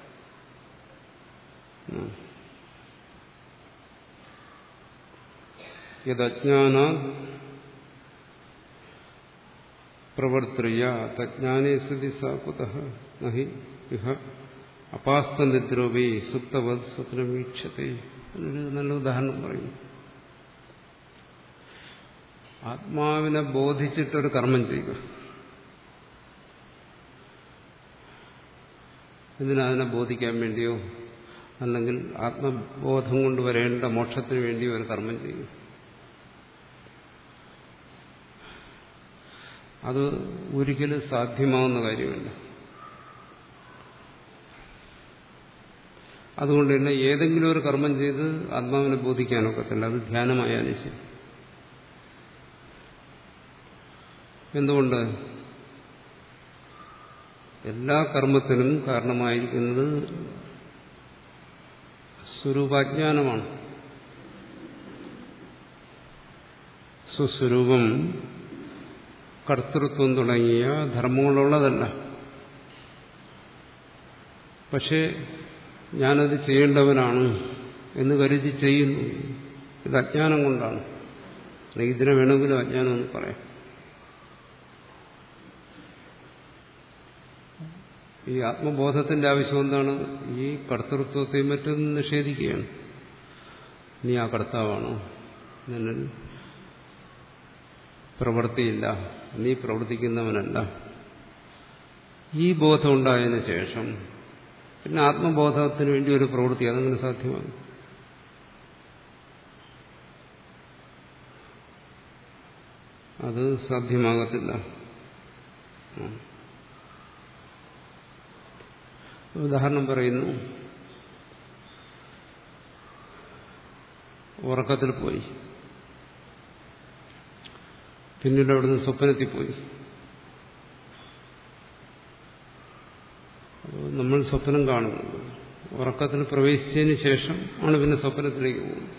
യജ്ഞാന പ്രവർത്തയ തജ്ഞാനേ സ്ഥിതി സാകുത നഹി ഇഹ അപാസ്തനിദ്രോപി സുപ്തവത് സ്വപ്നമീക്ഷത്തെ. എന്നൊരു നല്ല ഉദാഹരണം പറയുന്നു. ആത്മാവിനെ ബോധിച്ചിട്ടൊരു കർമ്മം ചെയ്യുക. എന്തിനാ? അതിനെ ബോധിക്കാൻ വേണ്ടിയോ അല്ലെങ്കിൽ ആത്മബോധം കൊണ്ട് വരേണ്ട മോക്ഷത്തിന് വേണ്ടിയോ ഒരു കർമ്മം ചെയ്യുക. അത് ഒരിക്കലും സാധ്യമാവുന്ന കാര്യമല്ല. അതുകൊണ്ട് തന്നെ ഏതെങ്കിലും ഒരു കർമ്മം ചെയ്ത് ആത്മാവിനെ ബോധിക്കാനൊക്കത്തില്ല. അത് ധ്യാനമായാലും ശരി. എന്തുകൊണ്ട്? എല്ലാ കർമ്മത്തിനും കാരണമായിരിക്കുന്നത് സ്വരൂപാജ്ഞാനമാണ്. സ്വസ്വരൂപം കർത്തൃത്വം തുടങ്ങിയ ധർമ്മങ്ങളുള്ളതല്ല. പക്ഷേ ഞാനത് ചെയ്യേണ്ടവനാണ് എന്ന് കരുതി ചെയ്യുന്നു. ഇത് അജ്ഞാനം കൊണ്ടാണ്. അല്ലെങ്കിൽ ഇതിനെ വേണമെങ്കിലും അജ്ഞാനം എന്ന് പറയാം. ഈ ആത്മബോധത്തിന്റെ ആവശ്യം എന്താണ്? ഈ കർത്തൃത്വത്തെയും മറ്റും നിഷേധിക്കുകയാണ്. നീ ആ കർത്താവാണോ, നിന്നിൽ പ്രവൃത്തിയില്ല, നീ പ്രവർത്തിക്കുന്നവനല്ല. ഈ ബോധം ഉണ്ടായതിനു ശേഷം പിന്നെ ആത്മബോധത്തിന് വേണ്ടി ഒരു പ്രവൃത്തി അതങ്ങനെ സാധ്യമാകും? അത് സാധ്യമാകത്തില്ല. ഉദാഹരണം പറയുന്നു. ഉറക്കത്തിൽ പോയി, പിന്നീട് അവിടുന്ന് സ്വപ്നത്തിൽ പോയി. നമ്മൾ സ്വപ്നം കാണുന്നത് ഉറക്കത്തിൽ പ്രവേശിച്ചതിന് ശേഷം ആണ് പിന്നെ സ്വപ്നത്തിലേക്ക് പോകുന്നത്.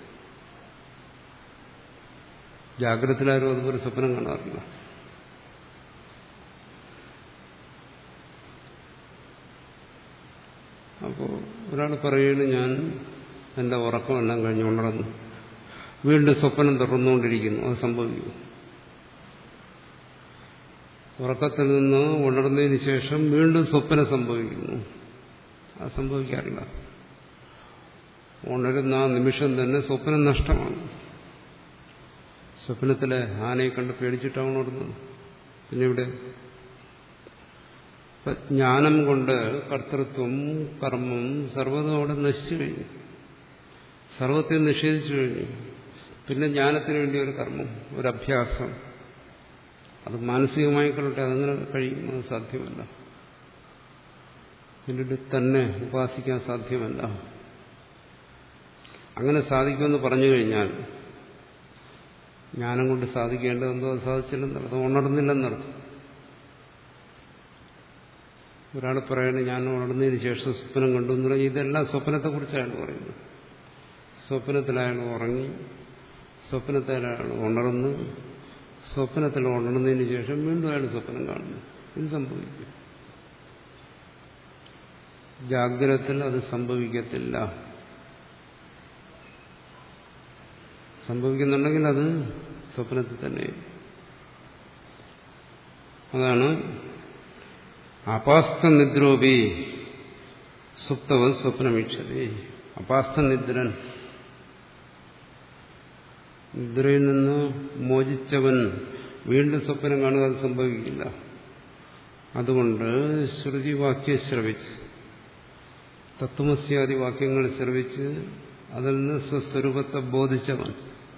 ജാഗ്രതയിലാരും അതുപോലെ സ്വപ്നം കാണാറില്ല. അപ്പോൾ ഒരാൾ പറയുന്നു, ഞാൻ എൻ്റെ ഉറക്കമെല്ലാം കഴിഞ്ഞ് ഉണർന്നു, വീണ്ടും സ്വപ്നം തുടർന്നുകൊണ്ടിരിക്കുന്നു. അത് സംഭവിക്കും. ഉറക്കത്തിൽ നിന്ന് ഉണർന്നതിന് ശേഷം വീണ്ടും സ്വപ്നം സംഭവിക്കുന്നു. അത് സംഭവിക്കാറില്ല. ഉണരുന്ന ആ നിമിഷം തന്നെ സ്വപ്നം നഷ്ടമാണ്. സ്വപ്നത്തിലെ ആനയെ കണ്ട് പേടിച്ചിട്ടാണ് ഉണർന്നത്. പിന്നെ ഇവിടെ ജ്ഞാനം കൊണ്ട് കർത്തൃത്വം, കർമ്മം സർവ്വതും അവിടെ നശിച്ചു കഴിഞ്ഞു. സർവത്തെ നിഷേധിച്ചു കഴിഞ്ഞു. പിന്നെ ജ്ഞാനത്തിന് വേണ്ടി ഒരു കർമ്മം, ഒരു അഭ്യാസം, അത് മാനസികമായി കൊള്ളട്ടെ, അതങ്ങനെ കഴിയും? അത് സാധ്യമല്ല. പിന്നീട് തന്നെ ഉപാസിക്കാൻ സാധ്യമല്ല. അങ്ങനെ സാധിക്കുമെന്ന് പറഞ്ഞു കഴിഞ്ഞാൽ ജ്ഞാനം കൊണ്ട് സാധിക്കേണ്ടതെന്തോ അത് സാധിച്ചില്ലെന്നർത്ഥം, അത് ഉണർന്നില്ലെന്നർത്ഥം. ഒരാൾ പറയണേ ഞാൻ ഉണർന്നതിന് ശേഷം സ്വപ്നം കണ്ടു എന്ന് പറഞ്ഞാൽ ഇതെല്ലാം സ്വപ്നത്തെക്കുറിച്ചാണ് പറയുന്നത്. സ്വപ്നത്തിലയാൾ ഉറങ്ങി, സ്വപ്നത്തിലയാൾ ഉണർന്ന്, സ്വപ്നത്തിൽ ഉണർന്നതിന് ശേഷം വീണ്ടും അയാൾ സ്വപ്നം കാണുന്നു. ഇത് സംഭവിക്കും. ജാഗ്രതത്തിൽ അത് സംഭവിക്കത്തില്ല. സംഭവിക്കുന്നുണ്ടെങ്കിൽ അത് സ്വപ്നത്തിൽ തന്നെ. അതാണ് അപാസ്ഥ നിദ്രോപി സുപ്തവ സ്വപ്നമീക്ഷതി. അപാസ്ഥ നിദ്രൻ, നിദ്രയിൽ നിന്ന് മോചിച്ചവൻ വീണ്ടും സ്വപ്നം കാണുക, അത് സംഭവിക്കില്ല. അതുകൊണ്ട് ശ്രുതിവാക്യം ശ്രവിച്ച്, തത്വമസ്യാദി വാക്യങ്ങൾ ശ്രവിച്ച് അതിൽ നിന്ന് സ്വസ്വരൂപത്തെ ബോധിച്ചവൻ,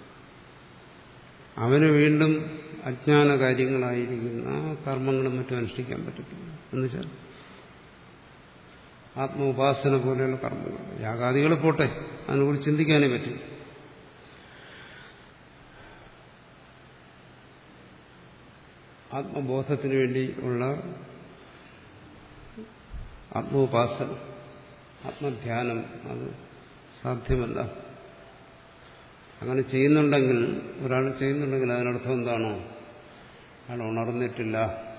അവന് വീണ്ടും അജ്ഞാന കാര്യങ്ങളായിരിക്കുന്ന കർമ്മങ്ങളും മറ്റും അനുഷ്ഠിക്കാൻ പറ്റത്തില്ല. എന്നുവെച്ചാൽ ആത്മോപാസന പോലെയുള്ള കർമ്മങ്ങൾ, യാഗാദികൾ പോട്ടെ, അതിനെക്കുറിച്ച് ചിന്തിക്കാനേ പറ്റും. ആത്മബോധത്തിന് വേണ്ടി ഉള്ള ആത്മോപാസന, ആത്മധ്യാനം, അത് സാധ്യമല്ല. അങ്ങനെ ചെയ്യുന്നുണ്ടെങ്കിൽ, ഒരാൾ ചെയ്യുന്നുണ്ടെങ്കിൽ അതിനർത്ഥം എന്താണോ? അയാൾ ഉണർന്നിട്ടില്ല.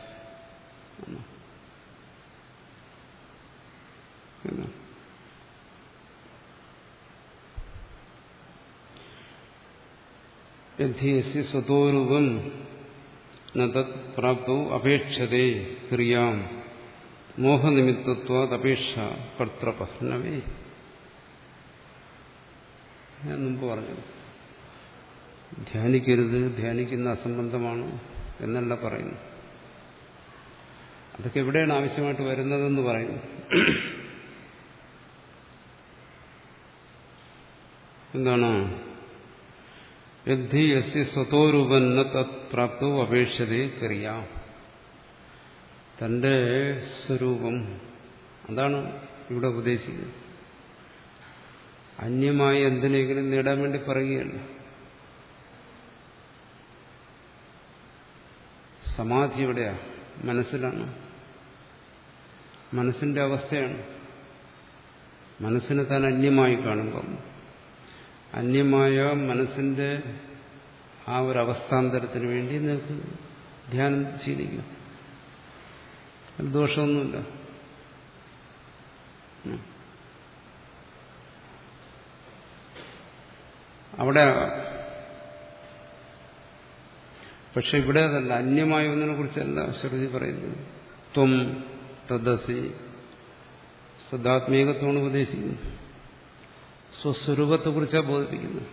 യഥി സ്വതോരൂപം നത് പ്രാപ്തോ അപേക്ഷതേ ക്രിയാം മോഹനിമിത്തത്വാത് അപേക്ഷ കർത്തൃപഹ്നവേ. ഞാൻ മുമ്പ് പറഞ്ഞു, ധ്യാനിക്കരുത്, ധ്യാനിക്കുന്ന അസംബന്ധമാണ് എന്നല്ല പറയുന്നു. അതൊക്കെ എവിടെയാണ് ആവശ്യമായിട്ട് വരുന്നതെന്ന് പറയുന്നു. എന്താണ്? യദ്ധി യസ്യ സ്വതോരൂപന്ന തത് പ്രാപ്തോ അപേക്ഷതേ ക്രിയാം. തന്റെ സ്വരൂപം അതാണ് ഇവിടെ ഉപദേശിക്കുന്നത്. അന്യമായി എന്തിനെങ്കിലും നേടാൻ വേണ്ടി പറയുകയല്ല. സമാധി എവിടെയാ? മനസ്സിലാണ്. മനസ്സിന്റെ അവസ്ഥയാണ്. മനസ്സിനെ താൻ അന്യമായി കാണുമ്പം അന്യമായ മനസ്സിന്റെ ആ ഒരു അവസ്ഥാന്തരത്തിന് വേണ്ടി നിങ്ങൾക്ക് ധ്യാനം ശീലിക്കും. ദോഷമൊന്നുമില്ല. അവിടെ പക്ഷെ ഇവിടെ അതല്ല, അന്യമായ ഒന്നിനെ കുറിച്ചല്ല ശ്രുതി പറയുന്നത്. ത്വം തദസി സദാത്മീകത്വമാണ് ഉപദേശിക്കുന്നത്. സ്വസ്വരൂപത്തെക്കുറിച്ചാണ് ബോധിപ്പിക്കുന്നത്.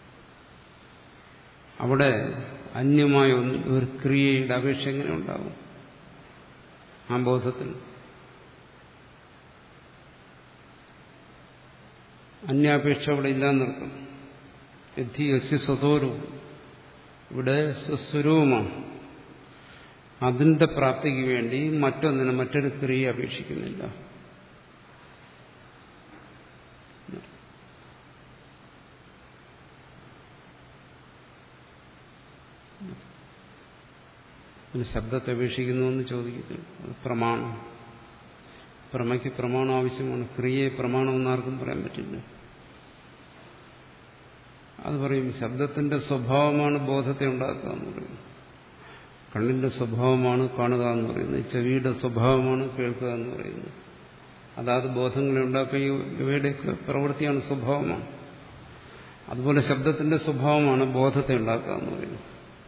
അവിടെ അന്യമായ ഒന്ന് ഒരു ക്രിയയുടെ അപേക്ഷ എങ്ങനെ ഉണ്ടാകും ആ ബോധത്തിൽ? അന്യാപേക്ഷ അവിടെ ഇല്ലാന്നർത്ഥം. യദ്ധി യസ്യ സ്വതോരൂപം, ഇവിടെ സ്വസ്വരൂപമാണ്. അതിന്റെ പ്രാപ്തിക്ക് വേണ്ടി മറ്റൊന്നിനെ മറ്റൊരു ക്രിയ അപേക്ഷിക്കുന്നില്ല. പിന്നെ ശബ്ദത്തെ അപേക്ഷിക്കുന്നു എന്ന് ചോദിക്കുന്നു. അത് പ്രമാണം. പ്രമയ്ക്ക് പ്രമാണം ആവശ്യമാണ്. ക്രിയയെ പ്രമാണമെന്ന് ആർക്കും പറയാൻ പറ്റില്ല. അത് പറയും ശബ്ദത്തിന്റെ സ്വഭാവമാണ് ബോധത്തെ ഉണ്ടാക്കുക എന്ന് പറയുന്നത്. കണ്ണിന്റെ സ്വഭാവമാണ് കാണുക എന്ന് പറയുന്നത്. ചെവിയുടെ സ്വഭാവമാണ് കേൾക്കുക എന്ന് പറയുന്നത്. അതാത് ബോധങ്ങളെ ഉണ്ടാക്കുക ഇവയുടെയൊക്കെ പ്രവൃത്തിയാണ്, സ്വഭാവമാണ്. അതുപോലെ ശബ്ദത്തിന്റെ സ്വഭാവമാണ് ബോധത്തെ ഉണ്ടാക്കുക എന്ന് പറയുന്നത്.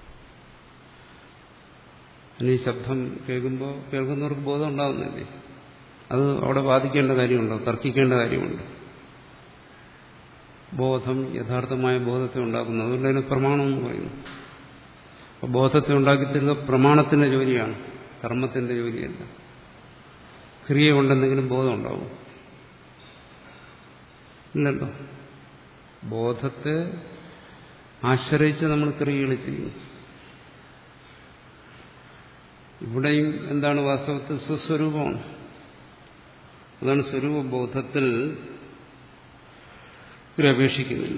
ഇനി ശബ്ദം കേൾക്കുമ്പോൾ കേൾക്കുന്നവർക്ക് ബോധം ഉണ്ടാകുന്നില്ലേ? അത് അവിടെ വാദിക്കേണ്ട കാര്യമുണ്ടോ? തർക്കിക്കേണ്ട കാര്യമുണ്ടോ? ബോധം യഥാർത്ഥമായ ബോധത്തെ ഉണ്ടാക്കുന്നു. അതുകൊണ്ട് അതിന് പ്രമാണം എന്ന് പറയുന്നു. അപ്പോൾ ബോധത്തെ ഉണ്ടാക്കിത്തരുന്ന പ്രമാണത്തിന്റെ ജോലിയാണ്, കർമ്മത്തിന്റെ ജോലിയല്ല. ക്രിയ കൊണ്ടെന്തെങ്കിലും ബോധം ഉണ്ടാവും? ഇല്ലല്ലോ. ബോധത്തെ ആശ്രയിച്ച് നമ്മൾ ക്രിയകൾ ചെയ്യും. ഇവിടെയും എന്താണ് വാസ്തവത്തിൽ? സ്വസ്വരൂപമാണ്. അതാണ് സ്വരൂപബോധത്തിൽ ക്രിയ അപേക്ഷിക്കുന്നില്ല.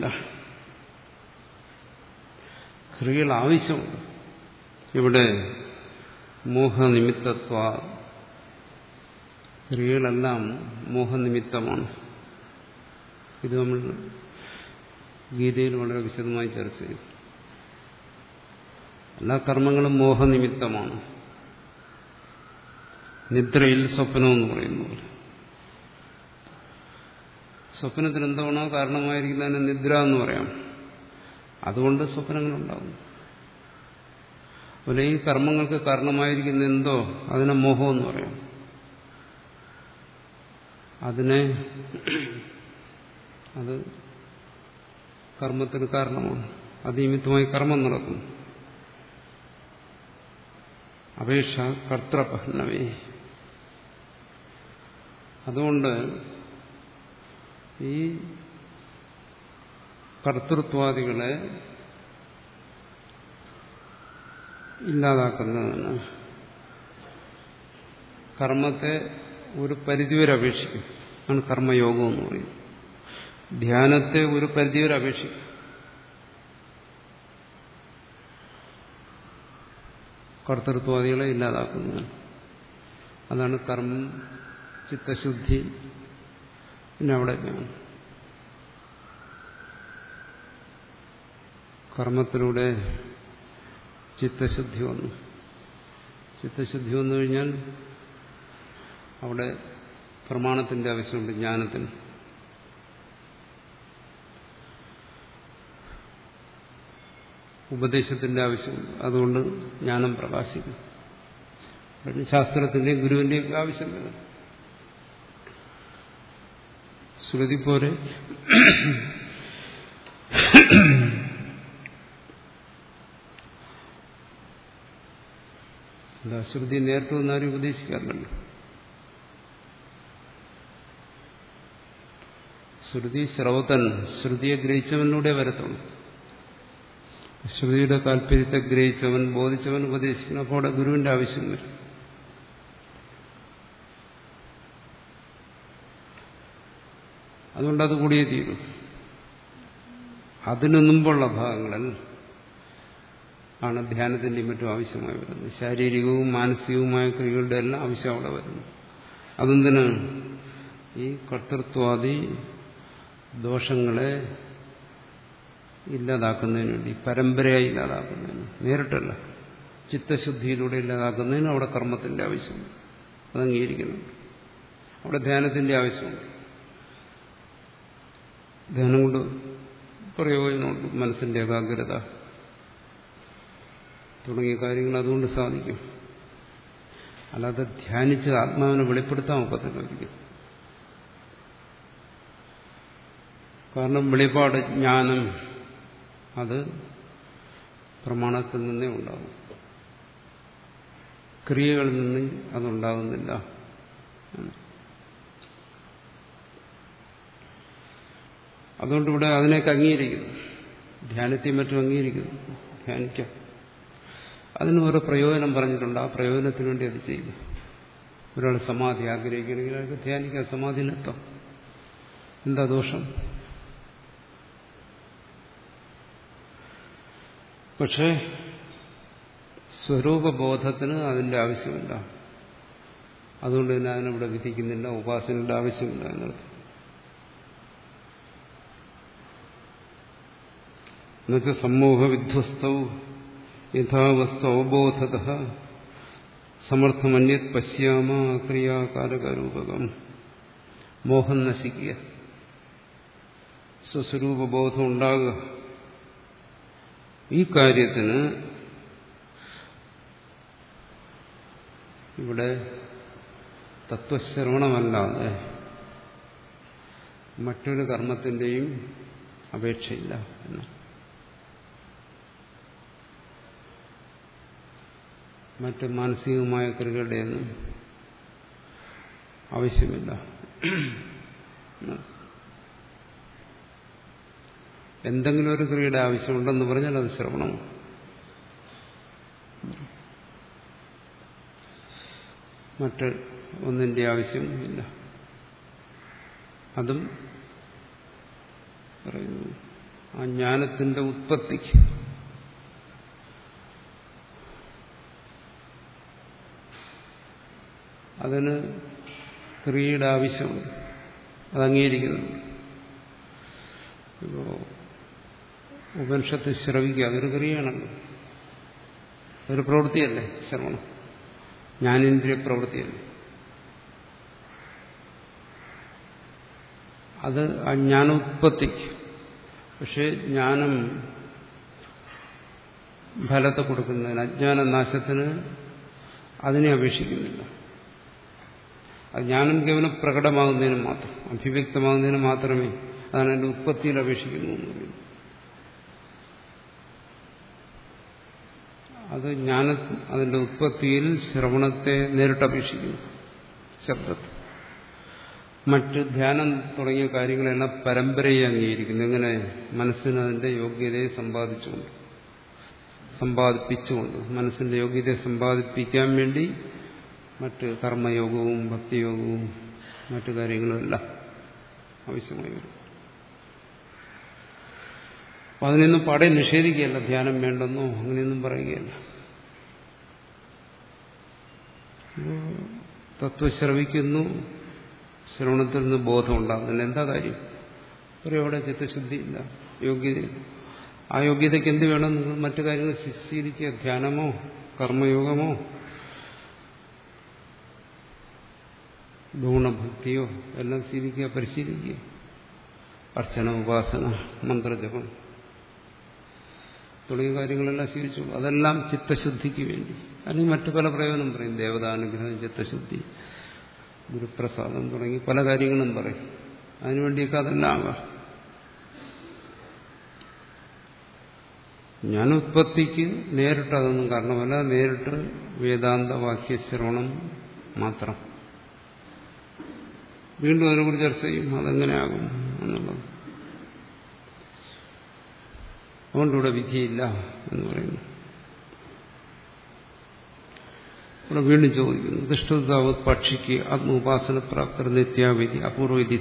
ക്രിയകൾ ആവശ്യമുണ്ട്. ഇവിടെ മോഹനിമിത്തത്വ, ക്രിയകളെല്ലാം മോഹനിമിത്തമാണ്. ഇത് നമ്മൾ ഗീതയിൽ വളരെ വിശദമായി ചർച്ച ചെയ്തു. എല്ലാ കർമ്മങ്ങളും മോഹനിമിത്തമാണ്. നിദ്രയിൽ സ്വപ്നമെന്ന് പറയുന്ന പോലെ സ്വപ്നത്തിന് എന്താണോ കാരണമായിരിക്കുന്നതിന് നിദ്ര എന്ന് പറയാം. അതുകൊണ്ട് സ്വപ്നങ്ങളുണ്ടാകും. അതുപോലെ ഈ കർമ്മങ്ങൾക്ക് കാരണമായിരിക്കുന്ന എന്തോ അതിനെ മോഹം എന്ന് പറയാം. അതിനെ അത് കർമ്മത്തിന് കാരണമാണ്. അതിനിമിത്തമായി കർമ്മം നടക്കുന്നു. അപേക്ഷ കർത്തൃപഹ്നവേ. അതുകൊണ്ട് ഈ കർത്തൃത്വാദികളെ ഇല്ലാതാക്കുന്നതിന് കർമ്മത്തെ ഒരു പരിധിവരെ അപേക്ഷിക്കും. ആണ് കർമ്മയോഗം എന്ന് പറയുന്നത്. ധ്യാനത്തെ ഒരു പരിധിവരെ അപേക്ഷിക്കും. കർത്തൃത്വാദികളെ ഇല്ലാതാക്കുന്നത്. അതാണ് കർമ്മം, ചിത്തശുദ്ധി. പിന്നെ അവിടെ കർമ്മത്തിലൂടെ ചിത്തശുദ്ധി വന്നു. ചിത്തശുദ്ധി വന്നു കഴിഞ്ഞാൽ അവിടെ പ്രമാണത്തിന്റെ ആവശ്യമുണ്ട്, ജ്ഞാനത്തിന്. ഉപദേശത്തിന്റെ ആവശ്യമുണ്ട്. അതുകൊണ്ട് ജ്ഞാനം പ്രകാശിക്കും. ശാസ്ത്രത്തിന്റെയും ഗുരുവിന്റെയും ആവശ്യം വരുന്നു. ശ്രുതി പോലെ എന്താ, ശ്രുതി നേരിട്ട് വന്നാരും ഉപദേശിക്കാറില്ലല്ലോ. ശ്രുതി ശ്രൗതൻ, ശ്രുതിയെ ഗ്രഹിച്ചവനിലൂടെ വരത്തുള്ളൂ. ശ്രുതിയുടെ താല്പര്യത്തെ ഗ്രഹിച്ചവൻ, ബോധിച്ചവൻ ഉപദേശിക്കണം. അപ്പോൾ അവിടെ ഗുരുവിന്റെ ആവശ്യം വരും. അതുകൊണ്ടത് കൂടിയേ തീരും. അതിനു മുമ്പുള്ള ഭാഗങ്ങളിൽ ആണ് ധ്യാനത്തിന്റെയും മറ്റും ആവശ്യമായി വരുന്നത്. ശാരീരികവും മാനസികവുമായ ക്രിയകളുടെ എല്ലാം ആവശ്യം അവിടെ വരുന്നു. അതെന്തിന്? ഈ കർത്തൃത്വാദി ദോഷങ്ങളെ ഇല്ലാതാക്കുന്നതിന് വേണ്ടി, പരമ്പരയായി ഇല്ലാതാക്കുന്നതിന്, നേരിട്ടല്ല, ചിത്തശുദ്ധിയിലൂടെ ഇല്ലാതാക്കുന്നതിന് അവിടെ കർമ്മത്തിന്റെ ആവശ്യമുണ്ട്. അത് അംഗീകരിക്കുന്നുണ്ട്. അവിടെ ധ്യാനത്തിന്റെ ആവശ്യമുണ്ട്. ധ്യാനം കൊണ്ട് പ്രയോജനമുണ്ട്. മനസ്സിന്റെ ഏകാഗ്രത തുടങ്ങിയ കാര്യങ്ങൾ അതുകൊണ്ട് സാധിക്കും. അല്ലാതെ ധ്യാനിച്ച് ആത്മാവിനെ വെളിപ്പെടുത്താൻ ഒക്കത്തില്ല ഒരിക്കലും. കാരണം വെളിപാട് ജ്ഞാനം അത് പ്രമാണത്തിൽ നിന്നേ ഉണ്ടാകും, ക്രിയകളിൽ നിന്ന് അതുണ്ടാകുന്നില്ല. അതുകൊണ്ട് ഇവിടെ അതിനെയൊക്കെ അംഗീകരിക്കുന്നു, ധ്യാനത്തെയും മറ്റും അംഗീകരിക്കുന്നു. ധ്യാനിക്കാം, അതിന് ഓരോ പ്രയോജനം പറഞ്ഞിട്ടുണ്ട്. ആ പ്രയോജനത്തിന് വേണ്ടി അത് ചെയ്യുക. ഒരാൾ സമാധി ആഗ്രഹിക്കണമെങ്കിൽ അയാൾക്ക് ധ്യാനിക്കാം, സമാധിയിലെത്താം. എന്താ ദോഷം? പക്ഷേ സ്വരൂപബോധത്തിന് അതിന്റെ ആവശ്യമില്ല. അതുകൊണ്ട് തന്നെ അതിനിവിടെ വിധിക്കുന്നില്ല, ഉപാസനയുടെ ആവശ്യമില്ല എന്നർത്ഥം. എന്നുവെച്ചാൽ സമൂഹ വിധ്വസ്തവും യഥാവസ്ഥ അവബോധത സമർത്ഥമന്യത് പശ്യാമ ക്രിയാകാരകരൂപകം. മോഹം നശിക്കുക, സ്വസ്വരൂപബോധം ഉണ്ടാകുക. ഈ കാര്യത്തിന് ഇവിടെ തത്വശ്രവണമല്ലാതെ മറ്റൊരു കർമ്മത്തിന്റെയും അപേക്ഷയില്ല എന്ന്. മറ്റ് മാനസികമായ ക്രിയകളുടെയൊന്നും ആവശ്യമില്ല. എന്തെങ്കിലും ഒരു ക്രിയയുടെ ആവശ്യമുണ്ടെന്ന് പറഞ്ഞാൽ അത് ശ്രവണമാണ്. മറ്റ് ഒന്നിന്റെ ആവശ്യം ഇല്ല. അതും പറയുന്നു ആ ജ്ഞാനത്തിന്റെ ഉത്പത്തിക്ക് അതിന് ക്രിയയുടെ ആവശ്യമുണ്ട്, അത് അംഗീകരിക്കുന്നുണ്ട്. ഇപ്പോ ഉപനിഷത്ത് ശ്രവിക്കുക, അതൊരു ക്രിയയാണല്ലോ, അതൊരു പ്രവൃത്തിയല്ലേ ശ്രവണം, ജ്ഞാനേന്ദ്രിയ പ്രവൃത്തിയല്ലേ. അത് ആ ജ്ഞാനോത്പത്തിക്ക്. പക്ഷെ ജ്ഞാനം ഫലത്തെ കൊടുക്കുന്നതിന്, അജ്ഞാനനാശത്തിന് അതിനെ അപേക്ഷിക്കുന്നില്ല. അത് ജ്ഞാനം കേവലം പ്രകടമാകുന്നതിന് മാത്രം, അഭിവ്യക്തമാകുന്നതിന് മാത്രമേ അതാണ് അതിന്റെ ഉത്പത്തിയിൽ അപേക്ഷിക്കുന്നു എന്ന് പറയുന്നത്. അത് ജ്ഞാന അതിന്റെ ഉത്പത്തിയിൽ ശ്രവണത്തെ നേരിട്ട് അപേക്ഷിക്കുന്നു, ശബ്ദത്തെ. മറ്റ് ധ്യാനം തുടങ്ങിയ കാര്യങ്ങളെല്ലാം പരമ്പരയെ അംഗീകരിക്കുന്നു. എങ്ങനെ? മനസ്സിന് അതിന്റെ യോഗ്യതയെ സമ്പാദിച്ചുകൊണ്ട് സമ്പാദിപ്പിച്ചുകൊണ്ട് മനസ്സിന്റെ യോഗ്യതയെ സമ്പാദിപ്പിക്കാൻ വേണ്ടി മറ്റ് കർമ്മയോഗവും ഭക്തിയോഗവും മറ്റു കാര്യങ്ങളുമെല്ലാം ആവശ്യമായി വരും. അപ്പം അതിനൊന്നും പാടെ നിഷേധിക്കുകയല്ല, ധ്യാനം വേണ്ടെന്നോ അങ്ങനെയൊന്നും പറയുകയല്ല. തത്വം ശ്രവിക്കുന്നു, ശ്രവണത്തിൽ നിന്ന് ബോധം ഉണ്ടാകുന്നില്ല. എന്താ കാര്യം? ഒരു അവിടെ ചിത്തശുദ്ധിയില്ല, യോഗ്യതയില്ല. ആ യോഗ്യതയ്ക്ക് എന്ത് വേണം? നിങ്ങൾ മറ്റു കാര്യങ്ങൾ ശീലിക്കുക, ധ്യാനമോ കർമ്മയോഗമോ ഗുണഭക്തിയോ എല്ലാം ശീലിക്കുക, പരിശീലിക്കുക. അർച്ചന, ഉപാസന, മന്ത്രജപം തുടങ്ങിയ കാര്യങ്ങളെല്ലാം ശീലിച്ചോളൂ. അതെല്ലാം ചിത്തശുദ്ധിക്ക് വേണ്ടി. അല്ലെങ്കിൽ മറ്റു പല പ്രയോജനം പറയും, ദേവതാനുഗ്രഹം, ചിത്തശുദ്ധി, ഗുരുപ്രസാദം തുടങ്ങി പല കാര്യങ്ങളും പറയും. അതിനുവേണ്ടിയൊക്കെ അതെല്ലാം ആകാം. ജ്ഞാനോത്പത്തിക്ക് നേരിട്ട് അതൊന്നും കാരണമല്ല, നേരിട്ട് വേദാന്ത വാക്യശ്രവണം മാത്രം. വീണ്ടും അതിനെക്കുറിച്ച് ചർച്ച ചെയ്യും, അതെങ്ങനെയാകും എന്നുള്ളത്. അതുകൊണ്ടിവിടെ വിധിയില്ല എന്ന് പറയുന്നു. ഇവിടെ വീണ്ടും ചോദിക്കുന്നു, ദുഷ്ടതാവത് പക്ഷിക്ക് ആത്മോപാസന പ്രാപ്തർ നിത്യാവിധി അപൂർവവിധി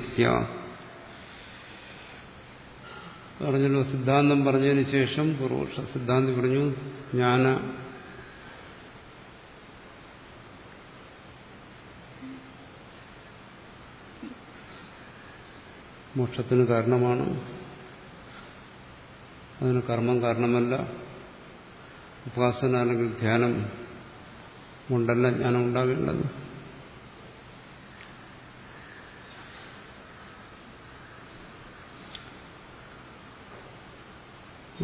പറഞ്ഞല്ലോ. സിദ്ധാന്തം പറഞ്ഞതിന് ശേഷം പൂർവപക്ഷ സിദ്ധാന്തി പറഞ്ഞു ജ്ഞാന മോക്ഷത്തിന് കാരണമാണ്, അതിന് കർമ്മം കാരണമല്ല. ഉപാസന അല്ലെങ്കിൽ ധ്യാനം കൊണ്ടല്ല ജ്ഞാനം ഉണ്ടാകേണ്ടത്.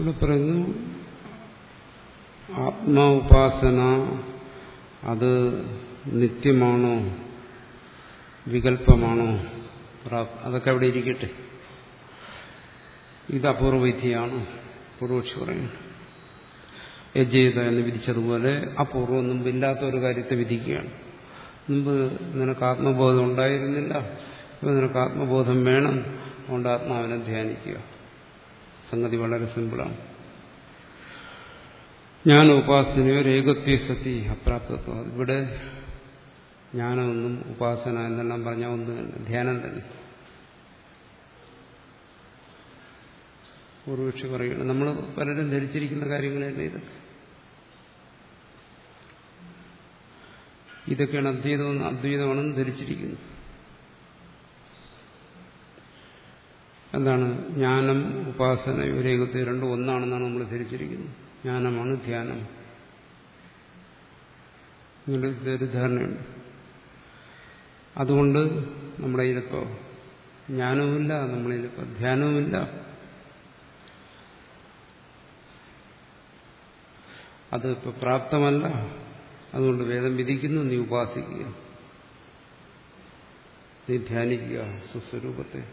ഇവിടെ പറയുന്നു ആത്മാ ഉപാസന അത് നിത്യമാണോ വികല്പമാണോ അതൊക്കെ അവിടെ ഇരിക്കട്ടെ. ഇത് അപൂർവവിധിയാണ് പൂർവക്ഷി പറയുന്നു. യജേത എന്ന് വിധിച്ചതുപോലെ അപൂർവം മുമ്പില്ലാത്ത ഒരു കാര്യത്തെ വിധിക്കുകയാണ്. മുമ്പ് നിനക്ക് ആത്മബോധം ഉണ്ടായിരുന്നില്ല, ഇപ്പോൾ നിനക്ക് ആത്മബോധം വേണം, അതുകൊണ്ട് ആത്മാവിനെ ധ്യാനിക്കുക. സംഗതി വളരെ സിമ്പിളാണ്. ജ്ഞാന ഉപാസനയോ ഏകത്വ സതി അപ്രാപ്തത്വം. ഇവിടെ ജ്ഞാനമൊന്നും ഉപാസന എന്നെല്ലാം പറഞ്ഞാൽ ഒന്ന് തന്നെ, ധ്യാനം തന്നെ. പൂർവക്ഷി പറയുകയാണ് നമ്മൾ പലരും ധരിച്ചിരിക്കുന്ന കാര്യങ്ങളല്ലേ ഇതൊക്കെ. ഇതൊക്കെയാണ് അദ്വൈതമെന്ന് അദ്വൈതമാണെന്ന് ധരിച്ചിരിക്കുന്നത്. എന്താണ് ജ്ഞാനം ഉപാസന ഏകത്വം രണ്ടും ഒന്നാണെന്നാണ് നമ്മൾ ധരിച്ചിരിക്കുന്നത്. ജ്ഞാനമാണ് ധ്യാനം. ഇങ്ങനത്തെ ഒരു ധാരണയുണ്ട്. അതുകൊണ്ട് നമ്മുടെ കയ്യിലിപ്പോൾ ജ്ഞാനവുമില്ല, നമ്മുടെ കയ്യിലിപ്പോൾ ധ്യാനവുമില്ല. അത് ഇപ്പോൾ പ്രാപ്തമല്ല. അതുകൊണ്ട് വേദം വിധിക്കുന്നു, നീ ഉപാസിക്കുക, നീ ധ്യാനിക്കുക സ്വസ്വരൂപത്തെ.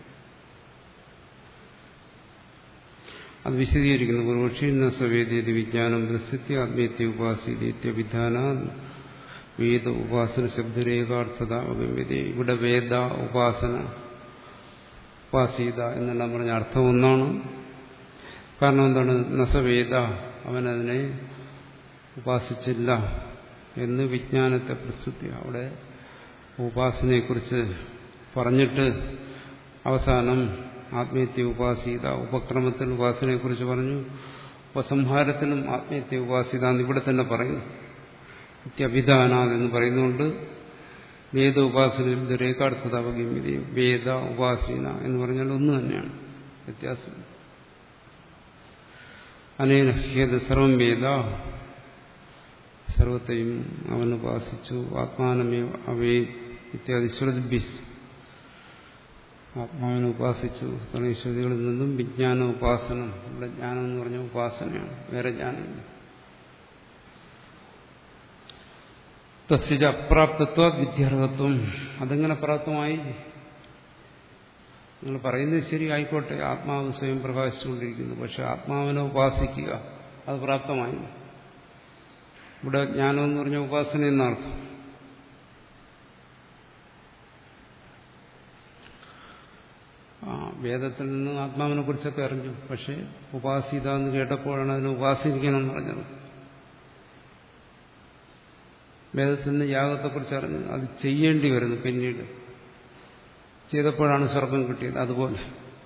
അത് വിശദീകരിക്കുന്നു പൂർവക്ഷി. സവേദ്യതി വിജ്ഞാനം പ്രസിദ്ധി ആത്മീയത്തെ ഉപാസിത്യവിധാന വേദ ഉപാസന ശബ്ദരേഖാർത്ഥത അവഗമ്യത. ഇവിടെ വേദ ഉപാസന ഉപാസീത എന്നെല്ലാം പറഞ്ഞ അർത്ഥം ഒന്നാണ്. കാരണം എന്താണ്? നസവേദ, അവനതിനെ ഉപാസിച്ചില്ല എന്ന് വിജ്ഞാനത്തെ പ്രസിദ്ധി. അവിടെ ഉപാസനയെക്കുറിച്ച് പറഞ്ഞിട്ട് അവസാനം ആത്മീയത്തെ ഉപാസീത, ഉപക്രമത്തിൽ ഉപാസനയെക്കുറിച്ച് പറഞ്ഞു, ഉപസംഹാരത്തിലും ആത്മീയത്തെ ഉപാസീത എന്ന് ഇവിടെ തന്നെ പറയുന്നു. നിത്യവിധാനാഥ് എന്ന് പറയുന്നുകൊണ്ട് വേദ ഉപാസനയും രേഖാർത്ഥത അവഗമ്യതയും വേദ ഉപാസീന എന്ന് പറഞ്ഞാൽ ഒന്ന് തന്നെയാണ്, വ്യത്യാസം. അനേന ഹേത് സർവം വേദ, സർവത്തെയും അവൻ ഉപാസിച്ചു. ആത്മാനമേ അവേ ഇത്യാദി ശ്രുതിഭ്യസ്, ആത്മാവിനെ ഉപാസിച്ചു തുടങ്ങിയ ശ്രുതികളിൽ നിന്നും വിജ്ഞാന ഉപാസനം. ഇവിടെ ജ്ഞാനം എന്ന് പറഞ്ഞ ഉപാസനയാണ്, വേറെ ജ്ഞാനമില്ല. തസ്യ അപ്രാപ്തത്വ വിദ്യാർഹത്വം. അതെങ്ങനെ പ്രാപ്തമായി? നിങ്ങൾ പറയുന്നത് ശരി ആയിക്കോട്ടെ, ആത്മാവ് സ്വയം പ്രകാശിച്ചുകൊണ്ടിരിക്കുന്നു, പക്ഷെ ആത്മാവിനെ ഉപാസിക്കുക അത് പ്രാപ്തമായി. ഇവിടെ ജ്ഞാനം എന്ന് പറഞ്ഞ ഉപാസന എന്നർത്ഥം. ആ വേദത്തിൽ നിന്ന് ആത്മാവിനെ കുറിച്ചൊക്കെ അറിഞ്ഞു, പക്ഷെ ഉപാസിത എന്ന് കേട്ടപ്പോഴാണ് അതിനെ ഉപാസിക്കണം എന്ന് പറഞ്ഞത്. വേദത്തിൽ നിന്ന് യാഗത്തെക്കുറിച്ച് അറിഞ്ഞു, അത് ചെയ്യേണ്ടി വരുന്നു, പിന്നീട് ചെയ്തപ്പോഴാണ് സ്വർഗം കിട്ടിയത്. അതുപോലെ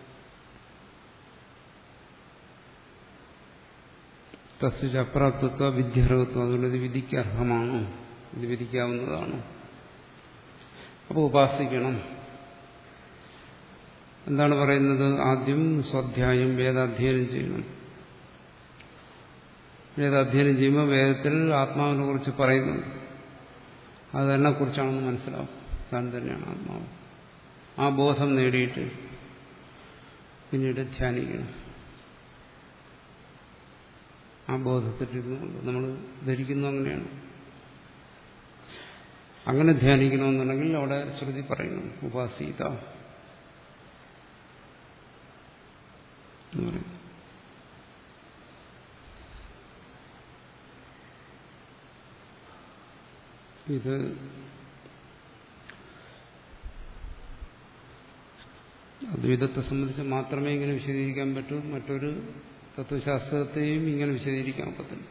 തസ്യ അപ്രാപ്തത്വ വിദ്യാർഹത്വം. അതുകൊണ്ട് ഇത് വിധിക്ക് അർഹമാണോ? ഇത് വിധിക്കാവുന്നതാണോ? അപ്പോൾ ഉപാസിക്കണം. എന്താണ് പറയുന്നത്? ആദ്യം സ്വാധ്യായം, വേദാധ്യയനം ചെയ്യണം. വേദാധ്യയനം ചെയ്യുമ്പോൾ വേദത്തിൽ ആത്മാവിനെ കുറിച്ച് പറയുന്നു, അത് തന്നെ കുറിച്ചാണെന്ന് മനസ്സിലാവും, താൻ തന്നെയാണ് ആത്മാവ്. ആ ബോധം നേടിയിട്ട് പിന്നീട് ധ്യാനിക്കണം. ആ ബോധത്തിലിരുന്നുകൊണ്ട് നമ്മൾ ധരിക്കുന്നു അങ്ങനെയാണ്. അങ്ങനെ ധ്യാനിക്കണമെന്നുണ്ടെങ്കിൽ അവിടെ ശ്രുതി പറയുന്നു ഉപാസീത എന്ന് പറയും. ഇത് അദ്വൈതത്തെ സംബന്ധിച്ച് മാത്രമേ ഇങ്ങനെ വിശദീകരിക്കാൻ പറ്റൂ. മറ്റൊരു തത്വശാസ്ത്രത്തെയും ഇങ്ങനെ വിശദീകരിക്കാൻ പറ്റില്ല.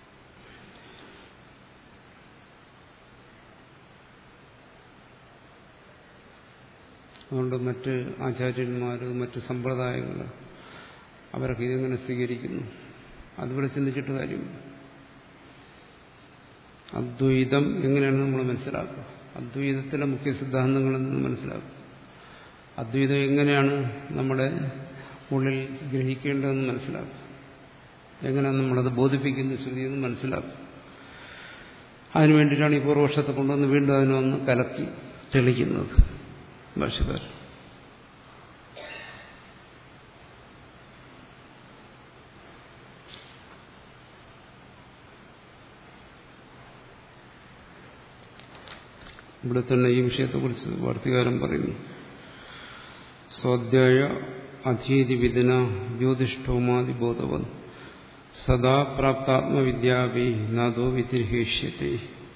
അതുകൊണ്ട് മറ്റ് ആചാര്യന്മാർ, മറ്റ് സമ്പ്രദായങ്ങൾ, അവരൊക്കെ ഇതെങ്ങനെ സ്വീകരിക്കുന്നു, അതുപോലെ ചിന്തിച്ചിട്ട് കാര്യമില്ല. അദ്വൈതം എങ്ങനെയാണ് നമ്മൾ മനസ്സിലാക്കുക? അദ്വൈതത്തിലെ മുഖ്യ സിദ്ധാന്തങ്ങളിൽ നിന്ന് മനസ്സിലാക്കുക. അദ്വൈതം എങ്ങനെയാണ് നമ്മുടെ ഉള്ളിൽ ഗ്രഹിക്കേണ്ടതെന്ന് മനസ്സിലാക്കുക. എങ്ങനെയാണ് നമ്മളത് ബോധിപ്പിക്കുന്ന ശ്രുതിയെന്ന് മനസ്സിലാക്കുക. അതിനു വേണ്ടിയിട്ടാണ് ഈ പൂർവപക്ഷത്തെ കൊണ്ടുവന്ന് വീണ്ടും അതിനെ വന്ന് കലക്കി തെളിക്കുന്നത് ഭാഷ്യക്കാർ. ഇവിടെ തന്നെ ഈ വിഷയത്തെക്കുറിച്ച് വാർത്തികാരൻ പറയുന്നു. സ്വാധ്യായ അധീതി വിദിന ജ്യോതിഷ്ഠോമാതി ബോധവൻ സദാ പ്രാപ്താത്മവിദ്യാഭി നാദോ വിതിർഹേഷ്യത്തെ.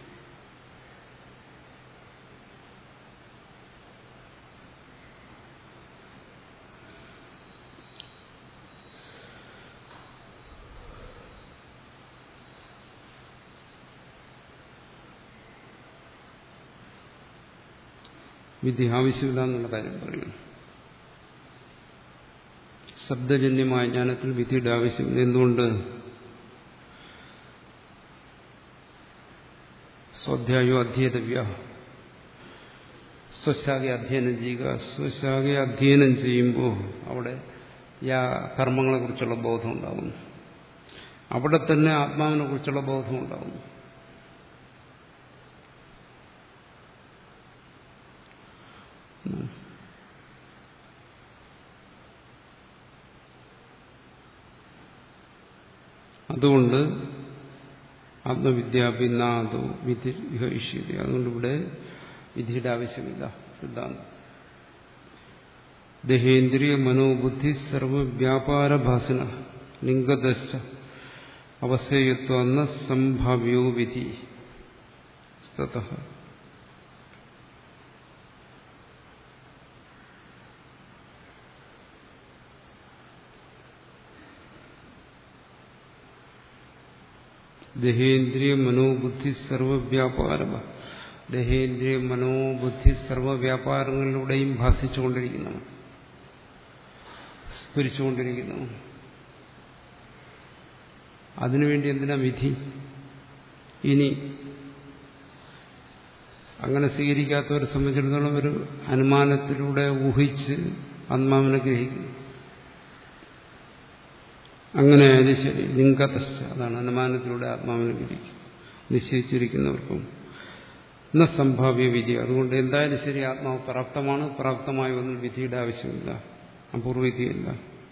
വിധി ആവശ്യമില്ല എന്നുള്ള കാര്യം പറയുന്നു. ശബ്ദജന്യമായ ജ്ഞാനത്തിൽ വിധിയുടെ ആവശ്യമില്ല. എന്തുകൊണ്ട്? സ്വാധ്യായോ അധ്യേതവ്യ, സ്വശാഖയെ അധ്യയനം ചെയ്യുക. സ്വശാഖയെ അധ്യയനം ചെയ്യുമ്പോൾ അവിടെ യാ കർമ്മങ്ങളെ കുറിച്ചുള്ള ബോധം ഉണ്ടാകുന്നു. അവിടെ തന്നെ ആത്മാവിനെ കുറിച്ചുള്ള ബോധം ഉണ്ടാകുന്നു. അതുകൊണ്ട് ആത്മവിദ്യാഭിന്നാദോ വിധി വിഹയിഷ്യത. അതുകൊണ്ട് ഇവിടെ വിധിയുടെ ആവശ്യമില്ല. സിദ്ധാന്തം ദേഹേന്ദ്രിയ മനോബുദ്ധി സർവവ്യാപാരഭാസന ലിംഗദശ്ച അവസ്ഥയത്വന്ന സംഭാവ്യോ വിധി തതഃ. ദേഹേന്ദ്രിയ മനോബുദ്ധി സർവവ്യാപാര ദേഹേന്ദ്രിയ മനോബുദ്ധി സർവവ്യാപാരങ്ങളിലൂടെയും ഭാസിച്ചുകൊണ്ടിരിക്കുന്നു, സ്ഫുരിച്ചുകൊണ്ടിരിക്കുന്നു. അതിനുവേണ്ടി എന്തിനാ വിധി? ഇനി അങ്ങനെ സ്വീകരിക്കാത്തവരെ സംബന്ധിച്ചിടത്തോളം ഒരു അനുമാനത്തിലൂടെ ഊഹിച്ച് ആത്മാവിനെ ഗ്രഹിക്കുന്നു. അങ്ങനെ ആയാലും ശരി, ലിംഗതശ്ച, അതാണ് അനുമാനത്തിലൂടെ ആത്മാവിനെ ഗ്രഹിക്കും നിശ്ചയിച്ചിരിക്കുന്നവർക്കും എന്ന സംഭാവ്യ വിധി. അതുകൊണ്ട് എന്തായാലും ശരി ആത്മാവ് പ്രാപ്തമാണ്. പ്രാപ്തമായ ഒന്നും വിധിയുടെ ആവശ്യമില്ല, അപൂർവവിധിയില്ല.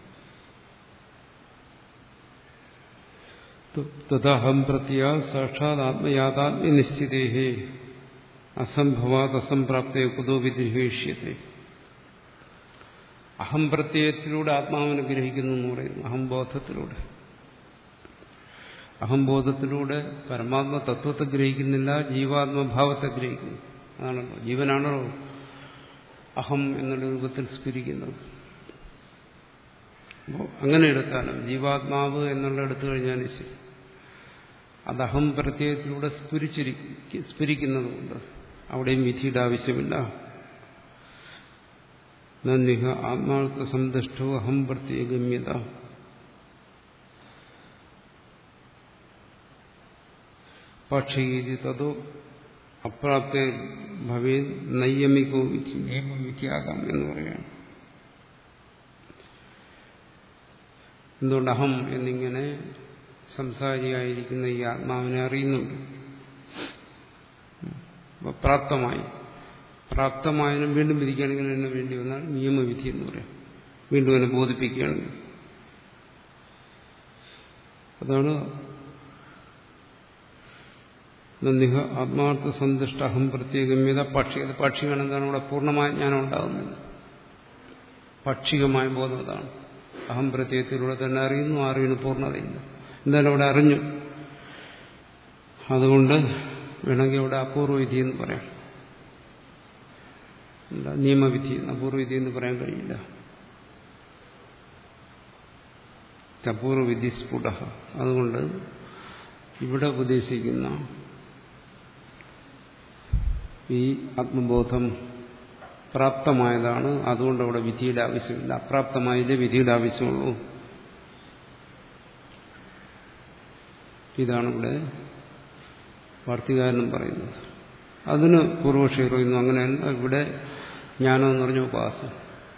തദഹം പ്രത്യ സാക്ഷാത് ആത്മയാഥാത്മ്യ നിശ്ചിതേഹേ അസംഭവാത് അസംപ്രാപ്തേ കുതോ വിധിഹേഷ്യത്തെ. അഹംപ്രത്യയത്തിലൂടെ ആത്മാവിനെ ഗ്രഹിക്കുന്നു എന്ന് പറയുന്നു. അഹംബോധത്തിലൂടെ അഹംബോധത്തിലൂടെ പരമാത്മ തത്വത്തെ ഗ്രഹിക്കുന്നില്ല, ജീവാത്മഭാവത്തെ ഗ്രഹിക്കുന്നു. അതാണല്ലോ, ജീവനാണല്ലോ അഹം എന്നുള്ള രൂപത്തിൽ സ്ഫുരിക്കുന്നത്. അപ്പോൾ അങ്ങനെ എടുക്കാനും ജീവാത്മാവ് എന്നുള്ള എടുത്തു കഴിഞ്ഞാൽ ശരി, അത് അഹം പ്രത്യയത്തിലൂടെ സ്ഫുരിച്ചിരിക്കും സ്ഫുരിക്കുന്നതുകൊണ്ട് അവിടെയും വിധിയുടെ ആവശ്യമില്ല. നിഹ ആത്മാർത്ഥ സന്തുഷ്ടോ അഹം പ്രത്യഗമ്യത. പക്ഷീതി തതോ അപ്രാപ്ത ഭവേ നൈയമികോ വിധി നിയമവിധിയാകാം എന്ന് പറയുകയാണ്. എന്തുകൊണ്ട്? അഹം എന്നിങ്ങനെ സംസാരിയായിരിക്കുന്ന ഈ ആത്മാവിനെ അറിയുന്നുണ്ട്. പ്രാപ്തമായി പ്രാപ്തമായതിനും വീണ്ടും വിധിക്കുകയാണെങ്കിൽ എന്നെ വേണ്ടി വന്നാൽ നിയമവിധി എന്ന് പറയാം. വീണ്ടും എന്നെ ബോധിപ്പിക്കുകയാണെങ്കിൽ അതാണ് നിഹ ആത്മാർത്ഥ സന്തുഷ്ട അഹം പ്രത്യേകമ്യത. പക്ഷി അത് പക്ഷികൾ എന്താണ്? ഇവിടെ പൂർണ്ണമായ ജ്ഞാനം ഉണ്ടാകുന്നില്ല. പക്ഷികമായ ബോധം അതാണ്. അഹം പ്രത്യയത്തിലൂടെ തന്നെ അറിയുന്നു, അറിയുന്നു, പൂർണ്ണതയില്ല. എന്തായാലും അവിടെ അറിഞ്ഞു. അതുകൊണ്ട് വേണമെങ്കിൽ ഇവിടെ അപൂർവവിധി എന്ന് പറയാം. നിയമവിധി, അപൂർവവിധി എന്ന് പറയാൻ കഴിയില്ല. അപൂർവവിധി സ്ഫുട. അതുകൊണ്ട് ഇവിടെ ഉപദേശിക്കുന്ന ഈ ആത്മബോധം പ്രാപ്തമായതാണ്. അതുകൊണ്ട് അവിടെ വിധിയുടെ ആവശ്യമില്ല. അപ്രാപ്തമായതിന്റെ വിധിയുടെ ആവശ്യമുള്ളൂ. ഇതാണ് ഇവിടെ വാർത്തികാരനും പറയുന്നത്. അതിന് പൂർവക്ഷി പറയുന്നു അങ്ങനെയല്ല, ഇവിടെ ജ്ഞാനം എന്ന് പറഞ്ഞ ഉപാസന.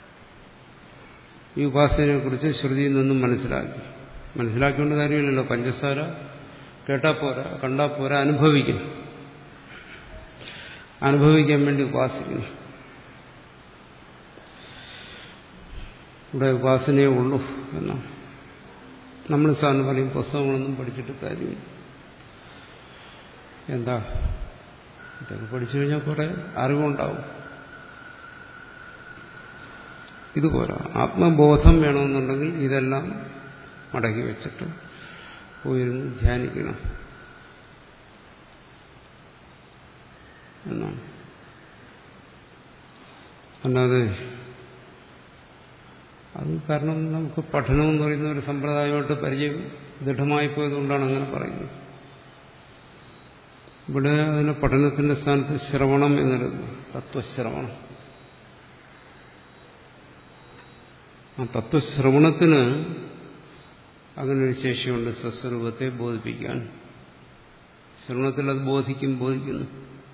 ഈ ഉപാസനയെ കുറിച്ച് ശ്രുതിയിൽ നിന്നും മനസ്സിലാക്കി. മനസ്സിലാക്കിക്കൊണ്ട് കാര്യമില്ലല്ലോ. പഞ്ചസാര കേട്ടാ പോരാ, കണ്ടാ പോരാ, അനുഭവിക്കണം. അനുഭവിക്കാൻ വേണ്ടി ഉപാസിക്കുന്നു. ഇവിടെ ഉപാസനയേ ഉള്ളൂ എന്നാണ്. നമ്മൾ സാറിന് പറയും പുസ്തകങ്ങളൊന്നും പഠിച്ചിട്ട് കാര്യമില്ല. എന്താ ഇതൊക്കെ പഠിച്ചു കഴിഞ്ഞാൽ കുറെ അറിവുണ്ടാവും. ഇതുപോലെ ആത്മബോധം വേണമെന്നുണ്ടെങ്കിൽ ഇതെല്ലാം മടക്കി വെച്ചിട്ട് പോയിരുന്ന് ധ്യാനിക്കണം എന്നാണ്. അല്ലാതെ അത് കാരണം നമുക്ക് പഠനം എന്ന് പറയുന്ന ഒരു സമ്പ്രദായമായിട്ട് പരിചയം ദൃഢമായി പോയതുകൊണ്ടാണ് അങ്ങനെ പറയുന്നത്. ഇവിടെ അതിന് പഠനത്തിന്റെ സ്ഥാനത്ത് ശ്രവണം എന്നെടുക്കുന്നു, തത്വശ്രവണം. ആ തത്വശ്രവണത്തിന് അങ്ങനൊരു ശേഷിയുണ്ട്, സ്വസ്വരൂപത്തെ ബോധിപ്പിക്കാൻ. ശ്രവണത്തിൽ അത് ബോധിക്കും, ബോധിക്കുന്നു.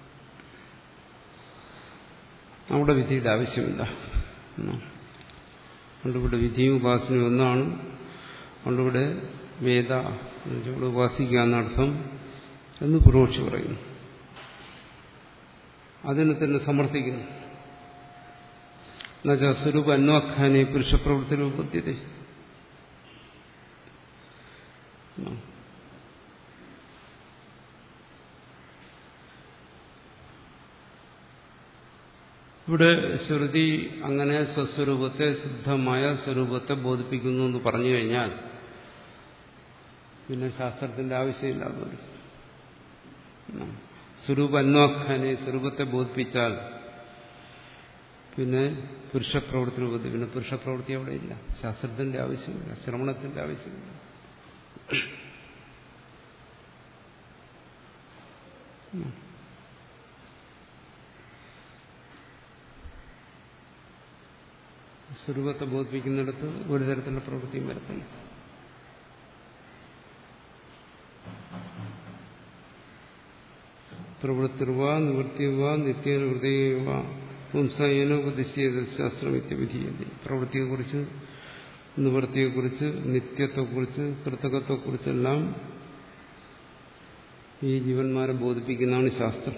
അവിടെ വിധിയുടെ ആവശ്യമില്ല. അതുകൊണ്ടിവിടെ വിധിയും ഉപാസനയും ഒന്നാണ്. അതുകൊണ്ടിവിടെ വേദ ഇവിടെ ഉപാസിക്കുക എന്നർത്ഥം എന്ന് പൂർവക്ഷി പറയുന്നു. അതിനെ തന്നെ സമർത്ഥിക്കുന്നു. എന്നുവെച്ചാൽ സ്വരൂപ അന്വാഖ്യാനെ പുരുഷപ്രവൃത്തി രൂപത്തിയത്. ഇവിടെ ശ്രുതി അങ്ങനെ സ്വസ്വരൂപത്തെ, ശുദ്ധമായ സ്വരൂപത്തെ ബോധിപ്പിക്കുന്നു എന്ന് പറഞ്ഞു കഴിഞ്ഞാൽ പിന്നെ ശാസ്ത്രത്തിന്റെ ആവശ്യമില്ലാതെ സ്വരൂപ അന്വാഖ്യാനെ സ്വരൂപത്തെ ബോധിപ്പിച്ചാൽ പിന്നെ പുരുഷപ്രവൃത്തി രൂപത്തിൽ പിന്നെ പുരുഷപ്രവൃത്തി അവിടെ ഇല്ല. ശാസ്ത്രത്തിന്റെ ആവശ്യമില്ല, ശ്രവണത്തിന്റെ ആവശ്യമില്ല. സ്വരൂപത്തെ ബോധിപ്പിക്കുന്നിടത്ത് ഒരു തരത്തിലുള്ള പ്രവൃത്തിയും വരത്തില്ല. പ്രവൃത്തിർവ നിവൃത്തിവ നിത്യനിവൃത്തിവ പുംസേനോപദിശ്യേത ശാസ്ത്രമിത്യവിധീയതി. പ്രവൃത്തിയെക്കുറിച്ച്, നിവൃത്തിയെക്കുറിച്ച്, നിത്യത്തെക്കുറിച്ച്, കൃതകത്തെക്കുറിച്ചെല്ലാം ഈ ജീവന്മാരെ ബോധിപ്പിക്കുന്നതാണ് ശാസ്ത്രം.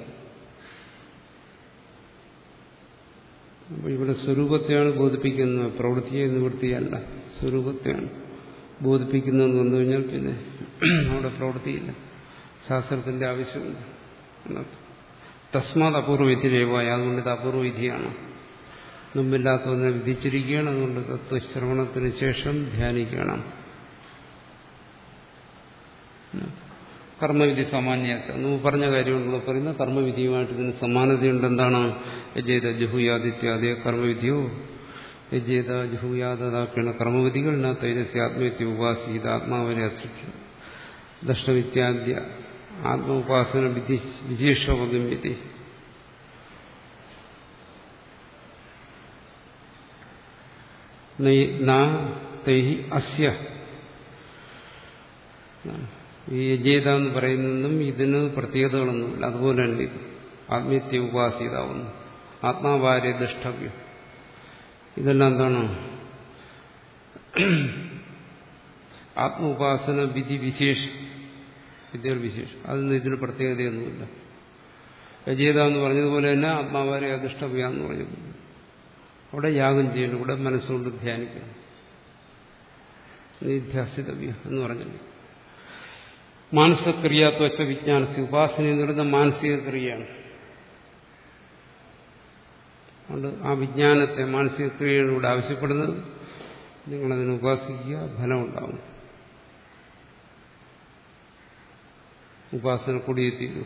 അപ്പോൾ ഇവിടെ സ്വരൂപത്തെയാണ് ബോധിപ്പിക്കുന്നത്, പ്രവൃത്തിയെ നിവൃത്തിയല്ല. സ്വരൂപത്തെയാണ് ബോധിപ്പിക്കുന്നതെന്ന് വന്നു കഴിഞ്ഞാൽ പിന്നെ അവിടെ പ്രവൃത്തിയില്ല, ശാസ്ത്രത്തിന്റെ ആവശ്യമില്ല. തസ്മാത് അപൂർവവിധിരേവായ, അതുകൊണ്ട് ഇത് അപൂർവവിധിയാണ്, മുമ്പില്ലാത്തതിനെ വിധിച്ചിരിക്കുകയാണ്. അതുകൊണ്ട് തത്വശ്രവണത്തിന് ശേഷം ധ്യാനിക്കണം. കർമ്മവിധി സാമാന്യത്തെ നമ്മൾ പറഞ്ഞ കാര്യമുണ്ടെന്ന് പറയുന്ന കർമ്മവിധിയുമായിട്ട് ഇതിന് സമാനതയുണ്ട്. എന്താണ്? യജേത ജുഹുയാദിത്യാദയ കർമ്മവിധിയോ യജേത ജുഹുയാദാക്കേണ കർമ്മവിധികൾ ന തൈരസ്യ ആത്മവിദ്യ ഉപാസീത ആത്മാവരെ അസൃഷ്ടി ദഷ്ടവിദ്യാദ്യ ആത്മ ഉപാസന വിധി വിശേഷോപഗമ്യത്തെ. തൈഹി അസ്യ, ഈ യജേത എന്ന് പറയുന്നതും ഇതിന് പ്രത്യേകതകളൊന്നുമില്ല. അതുപോലെ തന്നെ ഇത് ആത്മീയത്തെ ഉപാസിതാവുന്നു, ആത്മാവാരെ ദൃഷ്ടവ്യം. ഇതെല്ലാം എന്താണ്? ആത്മ ഉപാസന വിധി വിശേഷം, വിദ്യകൾ വിശേഷം. അതൊന്നും ഇതിന് പ്രത്യേകതയൊന്നുമില്ല. യജേത എന്ന് പറഞ്ഞതുപോലെ തന്നെ ആത്മാവാരെ അധിഷ്ഠവ്യ എന്ന് പറഞ്ഞത്. അവിടെ യാഗം ചെയ്യണം, ഇവിടെ മനസ്സുകൊണ്ട് ധ്യാനിക്കണം. നിധ്യാസിതവ്യ എന്ന് പറഞ്ഞില്ല. മാനസികക്രിയാത്വച്ച വിജ്ഞാനസ്, ഉപാസന എന്ന് പറയുന്ന മാനസിക ക്രിയയാണ്. അതുകൊണ്ട് ആ വിജ്ഞാനത്തെ, മാനസിക ക്രിയയാണ് ഇവിടെ ആവശ്യപ്പെടുന്നത്. നിങ്ങളതിനെ ഉപാസിക്കുക, ഫലമുണ്ടാവും. ഉപാസന കൂടിയെത്തിയൂ.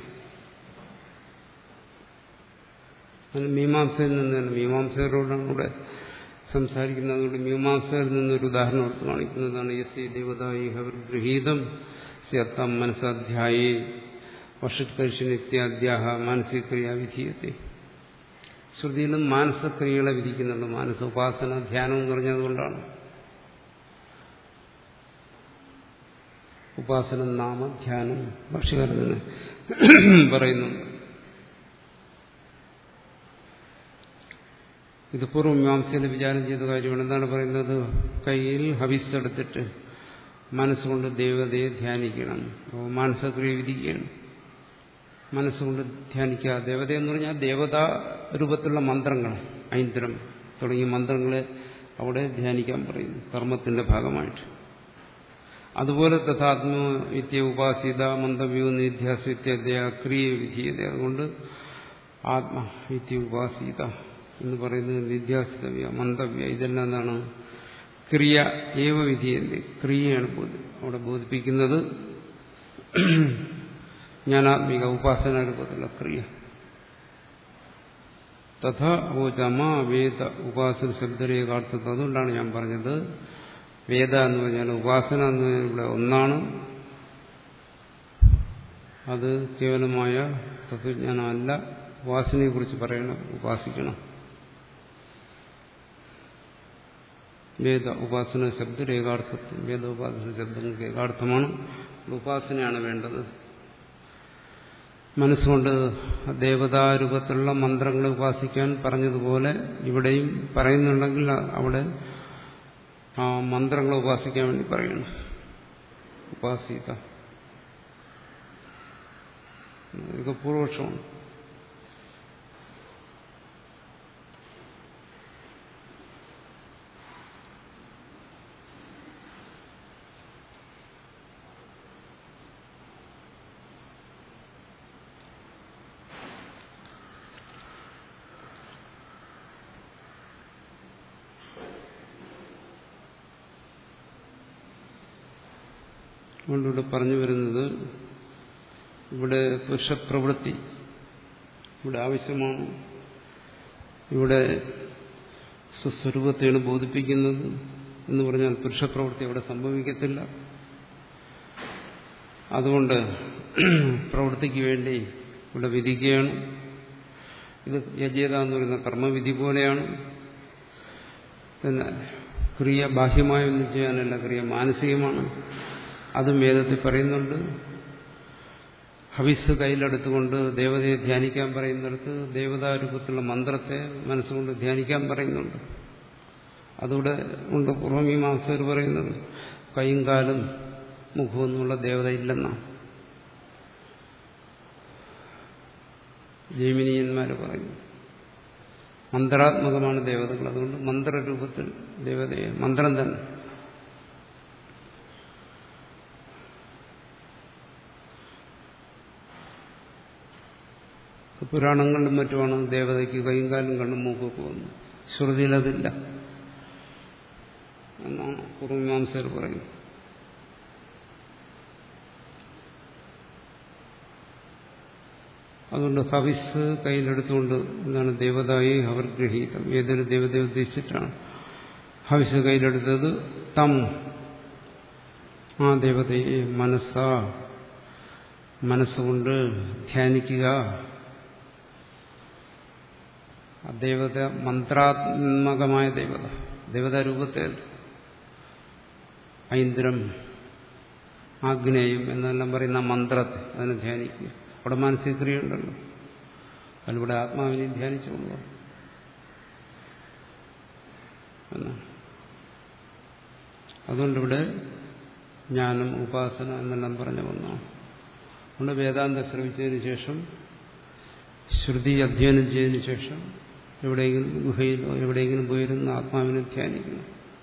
അതിന് മീമാംസയിൽ നിന്ന് തന്നെ, മീമാംസകരോടാണ് ഇവിടെ സംസാരിക്കുന്നത്. അതുകൊണ്ട് മീമാംസകരിൽ നിന്നൊരു ഉദാഹരണം എടുത്ത് കാണിക്കുന്നതാണ്. യസ്യ ദേവതായി ഹവിർഗൃഹീതം സ്യത്തം മനസ്സാധ്യായേ വർഷത്കരിഷൻ ഇത്യാദ്യാഹ മാനസികക്രിയ വിധീയത്തെ. ശ്രുതിയിലും മാനസക്രിയകളെ വിധിക്കുന്നുണ്ട്. മാനസ ഉപാസന, ധ്യാനം എന്ന് പറഞ്ഞതുകൊണ്ടാണ്. ഉപാസന നാമ ധ്യാനം ഭാഷ്യകാരൻ തന്നെ പറയുന്നുണ്ട്. ഇത് പൂർവ്വമീമാംസയിൽ വിചാരം ചെയ്ത കാര്യമാണ്. എന്താണ് പറയുന്നത്? കയ്യിൽ ഹവിസ് എടുത്തിട്ട് മനസ്സുകൊണ്ട് ദേവതയെ ധ്യാനിക്കണം. അപ്പോൾ മാനസക്രിയ വിധിക്കുകയാണ്. മനസ്സുകൊണ്ട് ധ്യാനിക്കുക. ദേവത എന്ന് പറഞ്ഞാൽ ദേവതാ രൂപത്തിലുള്ള മന്ത്രങ്ങൾ, ഐന്ദ്രം തുടങ്ങിയ മന്ത്രങ്ങളെ അവിടെ ധ്യാനിക്കാൻ പറയുന്നു, കർമ്മത്തിന്റെ ഭാഗമായിട്ട്. അതുപോലെ തഥാത്മ ഇത്യ ഉപാസിത മന്ദവ്യോ നിധ്യാസിത്യ ക്രിയ വിധീയത. അതുകൊണ്ട് ആത്മ ഇത്യ ഉപാസിത എന്ന് പറയുന്നത് നിധ്യാസിതവ്യ മന്ദവ്യ ഇതെല്ലാം എന്താണ്? ക്രിയ ഏവ വിധീയത. ക്രിയയാണ് അവിടെ ബോധിപ്പിക്കുന്നത്. ജ്ഞാനാത്മിക ഉപാസന രൂപത്തിലുള്ള ക്രിയ. തഥാ ഓചമ വേദ ഉപാസന ശബ്ദരേഖാർത്ഥം. അതുകൊണ്ടാണ് ഞാൻ പറഞ്ഞത് വേദ എന്ന് പറഞ്ഞാൽ ഉപാസന എന്ന് പറഞ്ഞാൽ ഇവിടെ ഒന്നാണ്. അത് കേവലമായ തത്വജ്ഞാനമല്ല. ഉപാസനയെ കുറിച്ച് പറയണം, ഉപാസിക്കണം. വേദ ഉപാസന ശബ്ദ ഏകാർത്ഥത്വം. വേദ ഉപാസന ശബ്ദങ്ങൾക്ക് ഏകാർത്ഥമാണ്. ഉപാസനയാണ് വേണ്ടത്. മനസ്സുകൊണ്ട് ദേവതാരൂപത്തിലുള്ള മന്ത്രങ്ങളെ ഉപാസിക്കാൻ പറഞ്ഞതുപോലെ ഇവിടെയും പറയുന്നുണ്ടെങ്കിൽ അവിടെ ആ മന്ത്രങ്ങളെ ഉപാസിക്കാൻ വേണ്ടി പറയണം. ഉപാസിത ഇതൊക്കെ പൂർവപക്ഷമാണ്. അതുകൊണ്ടിവിടെ പറഞ്ഞു വരുന്നത് ഇവിടെ പുരുഷപ്രവൃത്തി ഇവിടെ ആവശ്യമാണ്. ഇവിടെ സ്വസ്വരൂപത്തെയാണ് ബോധിപ്പിക്കുന്നത് എന്ന് പറഞ്ഞാൽ പുരുഷപ്രവൃത്തി അവിടെ സംഭവിക്കത്തില്ല. അതുകൊണ്ട് പ്രവൃത്തിക്ക് വേണ്ടി ഇവിടെ വിധിക്കുകയാണ്. ഇത് യജേത എന്ന് പറയുന്ന കർമ്മവിധി പോലെയാണ്. പിന്നെ ക്രിയ ബാഹ്യമായൊന്നും ചെയ്യാനല്ല, ക്രിയ മാനസികമാണ്. അതും വേദത്തിൽ പറയുന്നുണ്ട്. ഹവിസ് കയ്യിലെടുത്തുകൊണ്ട് ദേവതയെ ധ്യാനിക്കാൻ പറയുന്നിടത്ത് ദേവതാരൂപത്തിലുള്ള മന്ത്രത്തെ മനസ്സുകൊണ്ട് ധ്യാനിക്കാൻ പറയുന്നുണ്ട്. അതുകൂടെ ഉണ്ട്. പൂർവമീമാംസകർ പറയുന്നത് കൈയും കാലും മുഖവും എന്നുള്ള ദേവത ഇല്ലെന്നാണ്. ജൈമിനിയന്മാർ പറയുന്നു മന്ത്രാത്മകമാണ് ദേവതകൾ. അതുകൊണ്ട് മന്ത്രരൂപത്തിൽ ദേവതയെ മന്ത്രം തന്നെ. പുരാണങ്ങളിലും മറ്റുമാണ് ദേവതയ്ക്ക് കൈയും കാലും കണ്ണും മൂക്കൊക്കെ വന്നു. ശ്രുതിയിലതില്ല എന്നാണ് പൂർവമീമാംസകർ പറയുന്നത്. അതുകൊണ്ട് ഹവിസ് കയ്യിലെടുത്തുകൊണ്ട് എന്താണ് ദേവതായി ഹവർഗ്രഹീതം. ഏതൊരു ദേവതയെ ഉദ്ദേശിച്ചിട്ടാണ് ഹവിസ് കയ്യിലെടുത്തത്. തം ആ ദേവതയെ മനസ്സാ മനസ്സുകൊണ്ട് ധ്യാനിക്കുക. ദേവത മന്ത്രാത്മകമായ ദേവത, ദേവതാരൂപത്തെ ഐന്ദ്രം ആഗ്നേയം എന്നെല്ലാം പറയുന്ന മന്ത്രത്തെ അതിനെ ധ്യാനിക്കുക. അവിടെ മാനസിക ക്രിയ ഉണ്ടല്ലോ. അതിലൂടെ ആത്മാവിനെ ധ്യാനിച്ചുകൊള്ളുക എന്നാണ്. അതുകൊണ്ടിവിടെ ജ്ഞാനം ഉപാസന എന്നെല്ലാം പറഞ്ഞ ഒന്നാണ്. അതുകൊണ്ട് വേദാന്തം ശ്രമിച്ചതിന് ശേഷം ശ്രുതി അധ്യയനം ചെയ്തതിനു ശേഷം എവിടെയെങ്കിലും ഗുഹയിലോ എവിടെയെങ്കിലും പോയിരുന്ന ആത്മാവിനെ ധ്യാനിക്കണം.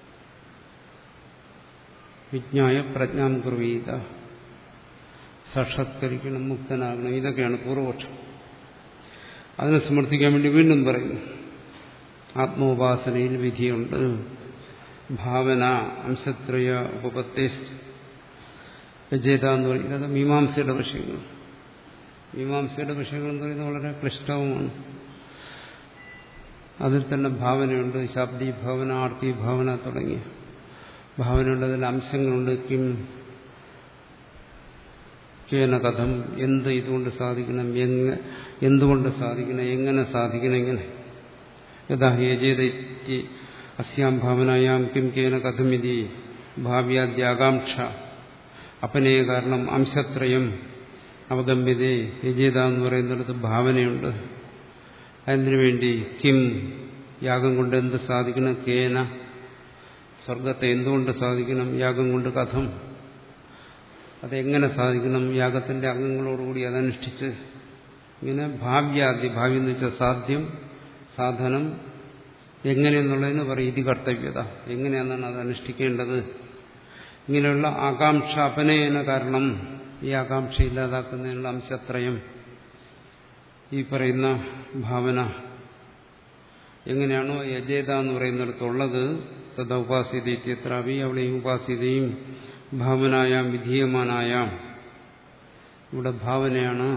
വിജ്ഞായ പ്രജ്ഞാം കുർവീത, സാക്ഷാത്കരിക്കണം, മുക്തനാകണം. ഇതൊക്കെയാണ് പൂർവപക്ഷം. അതിനെ സമർത്ഥിക്കാൻ വേണ്ടി വീണ്ടും പറയുന്നു ആത്മോപാസനയിൽ വിധിയുണ്ട്. ഭാവന അംശത്രയ ഉപപത്തേസ്റ്റ് വിജേത എന്ന് പറയും. ഇതൊക്കെ മീമാംസയുടെ വിഷയങ്ങൾ. മീമാംസയുടെ വിഷയങ്ങൾ എന്ന് പറയുന്നത് വളരെ ക്ലിഷ്ടവുമാണ്. അതിൽ തന്നെ ഭാവനയുണ്ട്. ശാബ്ദി ഭാവന, ആർത്തി ഭാവന തുടങ്ങിയ ഭാവനയുണ്ട്. അതിൽ അംശങ്ങളുണ്ട്. കിം കേന കഥം, എന്ത് ഇതുകൊണ്ട് സാധിക്കണം, എങ്ങ എന്തുകൊണ്ട് സാധിക്കണം, എങ്ങനെ സാധിക്കണം, എങ്ങനെ യഥാ യജേത അസ്യാം ഭാവനയാം കിം കേന കഥമിതി ഭാവ്യാദ്യാകാംക്ഷ അപനയ കാരണം അംശത്രയം അവഗമ്യതേ. യജേത എന്ന് പറയുന്നിടത്ത് ഭാവനയുണ്ട്. അതിനു വേണ്ടി കിം യാഗം കൊണ്ട് എന്ത് സാധിക്കണം, കേന സ്വർഗത്തെ എന്തുകൊണ്ട് സാധിക്കണം, യാഗം കൊണ്ട് കഥം അതെങ്ങനെ സാധിക്കണം, യാഗത്തിന്റെ അംഗങ്ങളോടുകൂടി അതനുഷ്ഠിച്ച്. ഇങ്ങനെ ഭാവ്യാദി, ഭാവി എന്ന് വെച്ചാൽ സാധ്യം, സാധനം, എങ്ങനെയെന്നുള്ളതിന് പറയും ഇതി കർത്തവ്യത. എങ്ങനെയാണെന്നാണ് അത് അനുഷ്ഠിക്കേണ്ടത് ഇങ്ങനെയുള്ള ആകാംക്ഷ അപനയന കാരണം ഈ ആകാംക്ഷ ഇല്ലാതാക്കുന്നതിനുള്ള അംശത്രയം ഈ പറയുന്ന ഭാവന എങ്ങനെയാണോ യജേത എന്ന് പറയുന്നിടത്തുള്ളത് തഥാ ഉപാസിത ഇത്യത്രാപി അവിടെയും ഉപാസിതയും ഭാവനായാം വിധീയമാനായാം ഇവിടെ ഭാവനയാണ്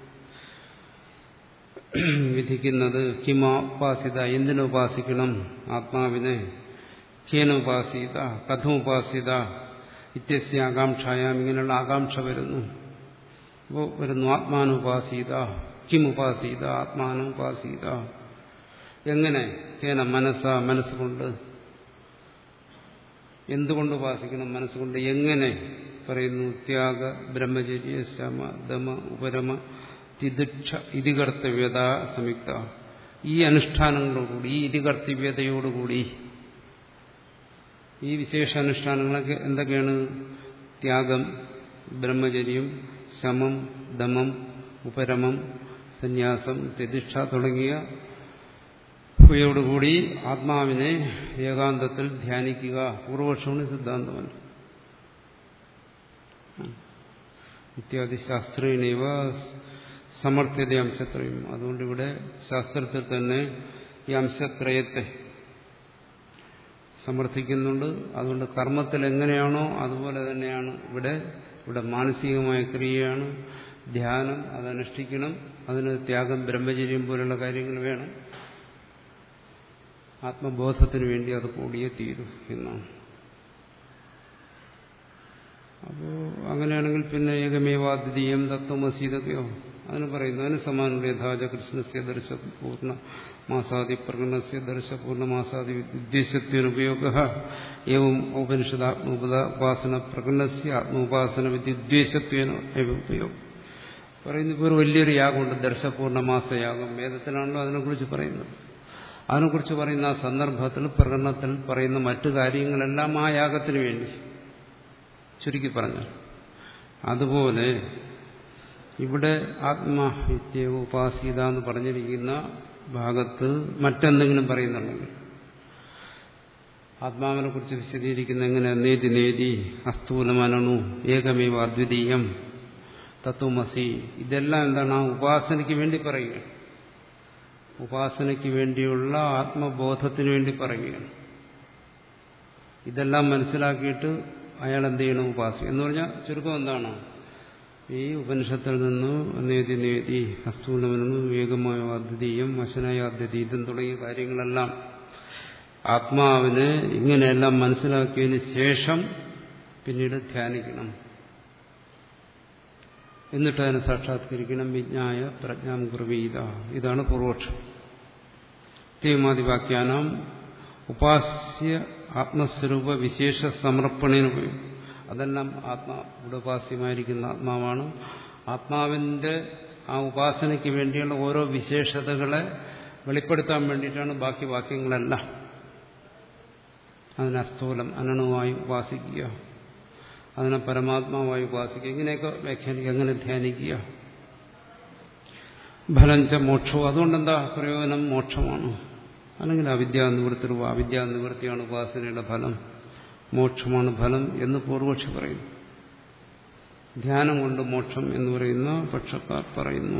വിധിക്കുന്നത്. കിമാപാസിത എന്തിനുപാസിക്കണം ആത്മാവിനെ, കേനുപാസിത കഥമുപാസിത ഇത്യസ്യ ആകാംക്ഷായാം ഇങ്ങനെയുള്ള ആകാംക്ഷ വരുന്നു. അപ്പോൾ വരുന്നു ആത്മാനുപാസിത കിമുപാസിത ആത്മാനുപാസിത എങ്ങനെ കേന മനസ്സ മനസ്സുകൊണ്ട് എന്തുകൊണ്ട് ഉപാസിക്കണം മനസ്സുകൊണ്ട് എങ്ങനെ പറയുന്നു ത്യാഗ ബ്രഹ്മചര്യ ശമ ദമ ഉപരമ തിദിക്ഷ ഇതികർത്തവ്യത സംയുക്ത ഈ അനുഷ്ഠാനങ്ങളോടുകൂടി ഈ ഇതികർത്തവ്യതയോടുകൂടി ഈ വിശേഷ അനുഷ്ഠാനങ്ങളൊക്കെ എന്തൊക്കെയാണ് ത്യാഗം ബ്രഹ്മചര്യം ശമം ദമം ഉപരമം സന്യാസം തിദിക്ഷ തുടങ്ങിയ ഇവയോടുകൂടി ആത്മാവിനെ ഏകാന്തത്തിൽ ധ്യാനിക്കുക. പൂർവപക്ഷമാണ് സിദ്ധാന്തമല്ല. ഇത്യാദി ശാസ്ത്രീയനൈവ സമർത്ഥ്യത അംശത്രയം. അതുകൊണ്ടിവിടെ ശാസ്ത്രത്തിൽ തന്നെ ഈ അംശത്രയത്തെ സമർത്ഥിക്കുന്നുണ്ട്. അതുകൊണ്ട് കർമ്മത്തിൽ എങ്ങനെയാണോ അതുപോലെ തന്നെയാണ് ഇവിടെ ഇവിടെ മാനസികമായ ക്രിയയാണ് ധ്യാനം, അതനുഷ്ഠിക്കണം. അതിന് ത്യാഗം ബ്രഹ്മചര്യം പോലുള്ള കാര്യങ്ങൾ വേണം. ആത്മബോധത്തിന് വേണ്ടി അത് കൂടിയേ തീരൂ എന്നാണ്. അപ്പോൾ അങ്ങനെയാണെങ്കിൽ പിന്നെ ഏകമേവാദ്വിതീയം തത്വമസി ഇതൊക്കെയോ അതിന് പറയുന്നു. അതിന് സമാനമുള്ള യഥാച കൃഷ്ണസ്യ ദർശ പൂർണ്ണ മാസാദി പ്രകടനസ്യ ദർശ പൂർണ്ണ മാസാദി വിദ്വേഷത്വനുപയോഗ ഏവം ഔപനിഷദാത്മോപാസന പ്രകടനസ്യ ആത്മോപാസന വിദ്വേഷത്വേന ഉപയോഗം പറയുന്നു. ഇപ്പോൾ ഒരു വലിയൊരു യാഗമുണ്ട്, ദർശപൂർണ്ണമാസയാഗം. വേദത്തിലാണല്ലോ അതിനെക്കുറിച്ച് പറയുന്നത്. അതിനെക്കുറിച്ച് പറയുന്ന ആ സന്ദർഭത്തിൽ പ്രകടനത്തിൽ പറയുന്ന മറ്റു കാര്യങ്ങളെല്ലാം ആ യാഗത്തിന് വേണ്ടി ചുരുക്കി പറഞ്ഞു. അതുപോലെ ഇവിടെ ആത്മഹിത്യ ഉപാസിത എന്ന് പറഞ്ഞിരിക്കുന്ന ഭാഗത്ത് മറ്റെന്തെങ്കിലും പറയുന്നുണ്ടെങ്കിൽ ആത്മാവിനെ കുറിച്ച് വിശദീകരിക്കുന്ന എങ്ങനെ നേതി നേതി അസ്ഥൂലമനണു ഏകമേവ അദ്വിതീയം തത്വമസി ഇതെല്ലാം എന്താണ് ആ ഉപാസനയ്ക്ക് വേണ്ടി പറയുക. ഉപാസനയ്ക്ക് വേണ്ടിയുള്ള ആത്മബോധത്തിന് വേണ്ടി പറയുകയാണ്. ഇതെല്ലാം മനസ്സിലാക്കിയിട്ട് അയാൾ എന്ത് ചെയ്യണം ഉപാസിക്കും എന്ന് പറഞ്ഞാൽ ചുരുക്കം എന്താണ് ഈ ഉപനിഷത്തിൽ നിന്ന് നേതി നേതി അസ്ഥൂലമനു ഏകമായ അദ്വിതീയം വശനായ അദ്വിതീയം തുടങ്ങിയ കാര്യങ്ങളെല്ലാം ആത്മാവിനെ ഇങ്ങനെയെല്ലാം മനസ്സിലാക്കിയതിന് ശേഷം പിന്നീട് ധ്യാനിക്കണം. എന്നിട്ട് അതിനെ സാക്ഷാത്കരിക്കണം. വിജ്ഞായ പ്രജ്ഞാം കുർവീത ഇതാണ് പൂർവപക്ഷം. തേമാദിവാക്യാനാം ഉപാസ്യ ആത്മസ്വരൂപ വിശേഷ സമർപ്പണേന ഉപയോഗം. അതെല്ലാം ആത്മാ ഇവിടെ ഉപാസ്യമായിരിക്കുന്ന ആത്മാവാണ്. ആത്മാവിന്റെ ആ ഉപാസനയ്ക്ക് വേണ്ടിയുള്ള ഓരോ വിശേഷതകളെ വെളിപ്പെടുത്താൻ വേണ്ടിയിട്ടാണ് ബാക്കി വാക്യങ്ങളെല്ലാം. അതിനെ അസ്ഥൂലം അനണുവായി ഉപാസിക്കുക, അതിനെ പരമാത്മാവായി ഉപാസിക്കുക, ഇങ്ങനെയൊക്കെ വ്യാഖ്യാനിക്കുക, അങ്ങനെ ധ്യാനിക്കുക. ഫലഞ്ച മോക്ഷവും അതുകൊണ്ടെന്താ പ്രയോജനം മോക്ഷമാണ്. അല്ലെങ്കിൽ അവിദ്യാനിവൃത്തി അവിദ്യാനിവൃത്തിയാണ് ഉപാസനയുടെ ഫലം, മോക്ഷമാണ് ഫലം എന്ന് പൂർവപക്ഷി പറയുന്നു. ധ്യാനം കൊണ്ട് മോക്ഷം എന്ന് പറയുന്ന പക്ഷക്കാർ പറയുന്നു.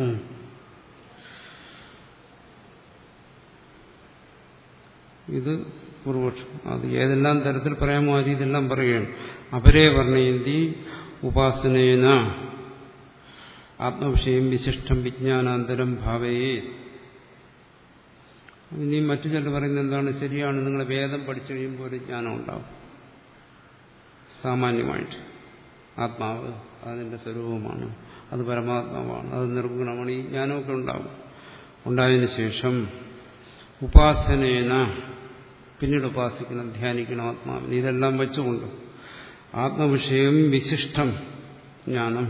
ഇത് പൂർവപക്ഷം. അത് ഏതെല്ലാം തരത്തിൽ പറയാമോ ആ രീതിയെല്ലാം പറയുകയാണ്. അപരേ വർണ്ണയന്തി ഉപാസനേന ആത്മവിഷയം വിശിഷ്ടം വിജ്ഞാനാന്തരം ഭാവയേ. ഇനി മറ്റു ചിലർ പറയുന്നത് എന്താണ്, ശരിയാണ്, നിങ്ങൾ വേദം പഠിച്ചു കഴിയുമ്പോൾ ഒരു ജ്ഞാനം ഉണ്ടാവും. സാമാന്യമായിട്ട് ആത്മാവ് അതിൻ്റെ സ്വരൂപമാണ്, അത് പരമാത്മാവാണ്, അത് നിർഗുണമാണ്, ഈ ജ്ഞാനമൊക്കെ ഉണ്ടാവും. ഉണ്ടായതിനു ശേഷം ഉപാസനേന പിന്നീട് ഉപാസിക്കണം, ധ്യാനിക്കണം ആത്മാവിന്. ഇതെല്ലാം വെച്ചുകൊണ്ട് ആത്മവിഷയം വിശിഷ്ടം ജ്ഞാനം,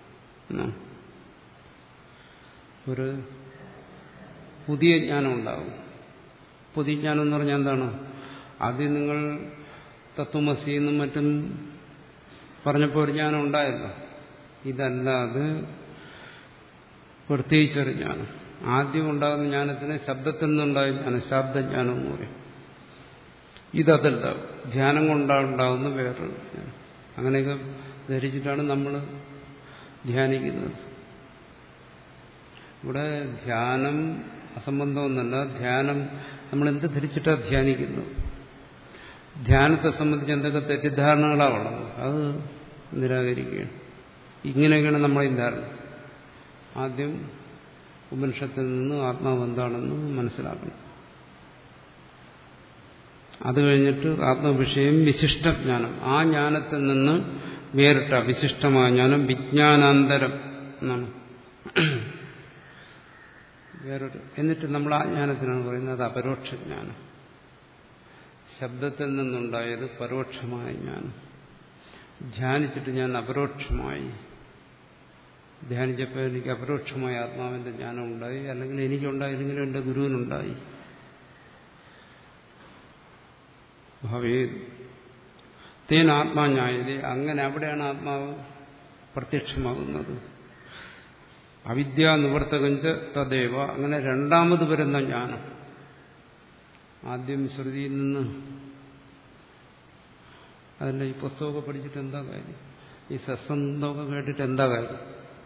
ഒരു പുതിയ ജ്ഞാനം ഉണ്ടാകും. പുതിയ ജ്ഞാനം എന്ന് പറഞ്ഞാൽ എന്താണ്? ആദ്യം നിങ്ങൾ തത്വമസി എന്നും മറ്റും പറഞ്ഞപ്പോൾ ഒരു ജ്ഞാനം ഉണ്ടായല്ലോ. ഇതല്ലാതെ പ്രത്യേകിച്ചൊരു ജ്ഞാനം. ആദ്യം ഉണ്ടാകുന്ന ജ്ഞാനത്തിന് ശബ്ദത്തിൽ നിന്നുണ്ടായ ജ്ഞാനം ശബ്ദജ്ഞാനം എന്ന് പറയും. ഇതല്ല, ധ്യാനം കൊണ്ടുണ്ടാകുന്ന വേറൊരു ജ്ഞാനം. അങ്ങനെയൊക്കെ ധരിച്ചിട്ടാണ് നമ്മൾ ധ്യാനിക്കുന്നത്. ഇവിടെ ധ്യാനം അസംബന്ധമൊന്നല്ല. ധ്യാനം നമ്മൾ എന്ത് ധരിച്ചിട്ടാണ് ധ്യാനിക്കുന്നത്? ധ്യാനത്തെ സംബന്ധിച്ച് എന്തൊക്കെ തെറ്റിദ്ധാരണകളാണ് ഉള്ളത്, അത് നിരാകരിക്കുകയാണ്. ഇങ്ങനെയൊക്കെയാണ് നമ്മളെ ധാരണ. ആദ്യം ഉപനിഷത്തിൽ നിന്ന് ആത്മാവ് എന്താണെന്ന് മനസ്സിലാക്കണം. അത് കഴിഞ്ഞിട്ട് ആത്മവിഷയം വിശിഷ്ടജ്ഞാനം, ആ ജ്ഞാനത്തിൽ നിന്ന് വേറിട്ട വിശിഷ്ടമായ ജ്ഞാനം വിജ്ഞാനാന്തരം എന്നാണ് വേറൊരു. എന്നിട്ട് നമ്മൾ ആ ജ്ഞാനത്തിനാണ് പറയുന്നത് അത് അപരോക്ഷ ജ്ഞാനം. ശബ്ദത്തിൽ നിന്നുണ്ടായത് പരോക്ഷമായ ജ്ഞാനം. ധ്യാനിച്ചിട്ട് ഞാൻ അപരോക്ഷമായി ധ്യാനിച്ചപ്പോൾ എനിക്ക് അപരോക്ഷമായ ആത്മാവിന്റെ ജ്ഞാനം ഉണ്ടായി. അല്ലെങ്കിൽ എനിക്കുണ്ടായില്ലെങ്കിലും എൻ്റെ ഗുരുവിനുണ്ടായി. ഭാവേ തേൻ ആത്മാജ്ഞായതേ, അങ്ങനെ അവിടെയാണ് ആത്മാവ് പ്രത്യക്ഷമാകുന്നത്. അവിദ്യാ നിവർത്തകഞ്ച തദേവ, അങ്ങനെ രണ്ടാമത് വരുന്ന ജ്ഞാനം. ആദ്യം ശ്രുതിയിൽ നിന്ന് അതല്ല, ഈ പുസ്തകമൊക്കെ പഠിച്ചിട്ട് എന്താ കാര്യം? ഈ സത്സംഗമൊക്കെ കേട്ടിട്ട് എന്താ കാര്യം?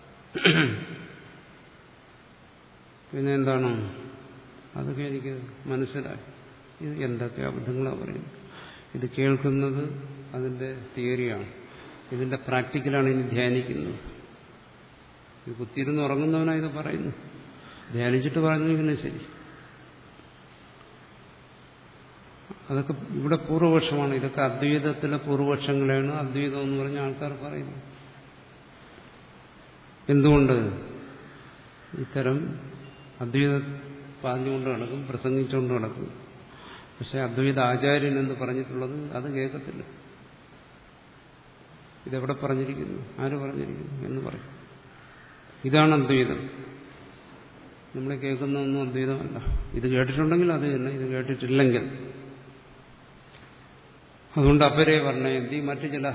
പിന്നെ എന്താണ്? അതൊക്കെ എനിക്ക് മനസ്സിലായി. ഇത് എന്തൊക്കെ അബദ്ധങ്ങളാണ് പറയുന്നത്. ഇത് കേൾക്കുന്നത് അതിന്റെ തിയറിയാണ്, ഇതിന്റെ പ്രാക്ടിക്കലാണ് ഇനി ധ്യാനിക്കുന്നത്. ഇത് കുത്തിയിരുന്ന് ഉറങ്ങുന്നവനാണ് ഇത് പറയുന്നു. ധ്യാനിച്ചിട്ട് പറഞ്ഞു പിന്നെ ശരി. അതൊക്കെ ഇവിടെ പൂർവപക്ഷമാണ്. ഇതൊക്കെ അദ്വൈതത്തിലെ പൂർവപക്ഷങ്ങളാണ്. അദ്വൈതം എന്ന് പറഞ്ഞ ആൾക്കാർ പറയുന്നു. എന്തുകൊണ്ട്? ഇത്തരം അദ്വൈതം പറഞ്ഞുകൊണ്ട് നടക്കും, പ്രസംഗിച്ചുകൊണ്ട് നടക്കും. പക്ഷെ അദ്വൈത ആചാര്യൻ എന്ന് പറഞ്ഞിട്ടുള്ളത് അത് കേൾക്കത്തില്ല. ഇതെവിടെ പറഞ്ഞിരിക്കുന്നു, ആര് പറഞ്ഞിരിക്കുന്നു എന്ന് പറയും. ഇതാണ് അദ്വൈതം. നമ്മളെ കേൾക്കുന്നതൊന്നും അദ്വൈതമല്ല. ഇത് കേട്ടിട്ടുണ്ടെങ്കിൽ അത് തന്നെ, ഇത് കേട്ടിട്ടില്ലെങ്കിൽ. അതുകൊണ്ട് അപരേ വർണ്ണയന്തി, മറ്റു ചില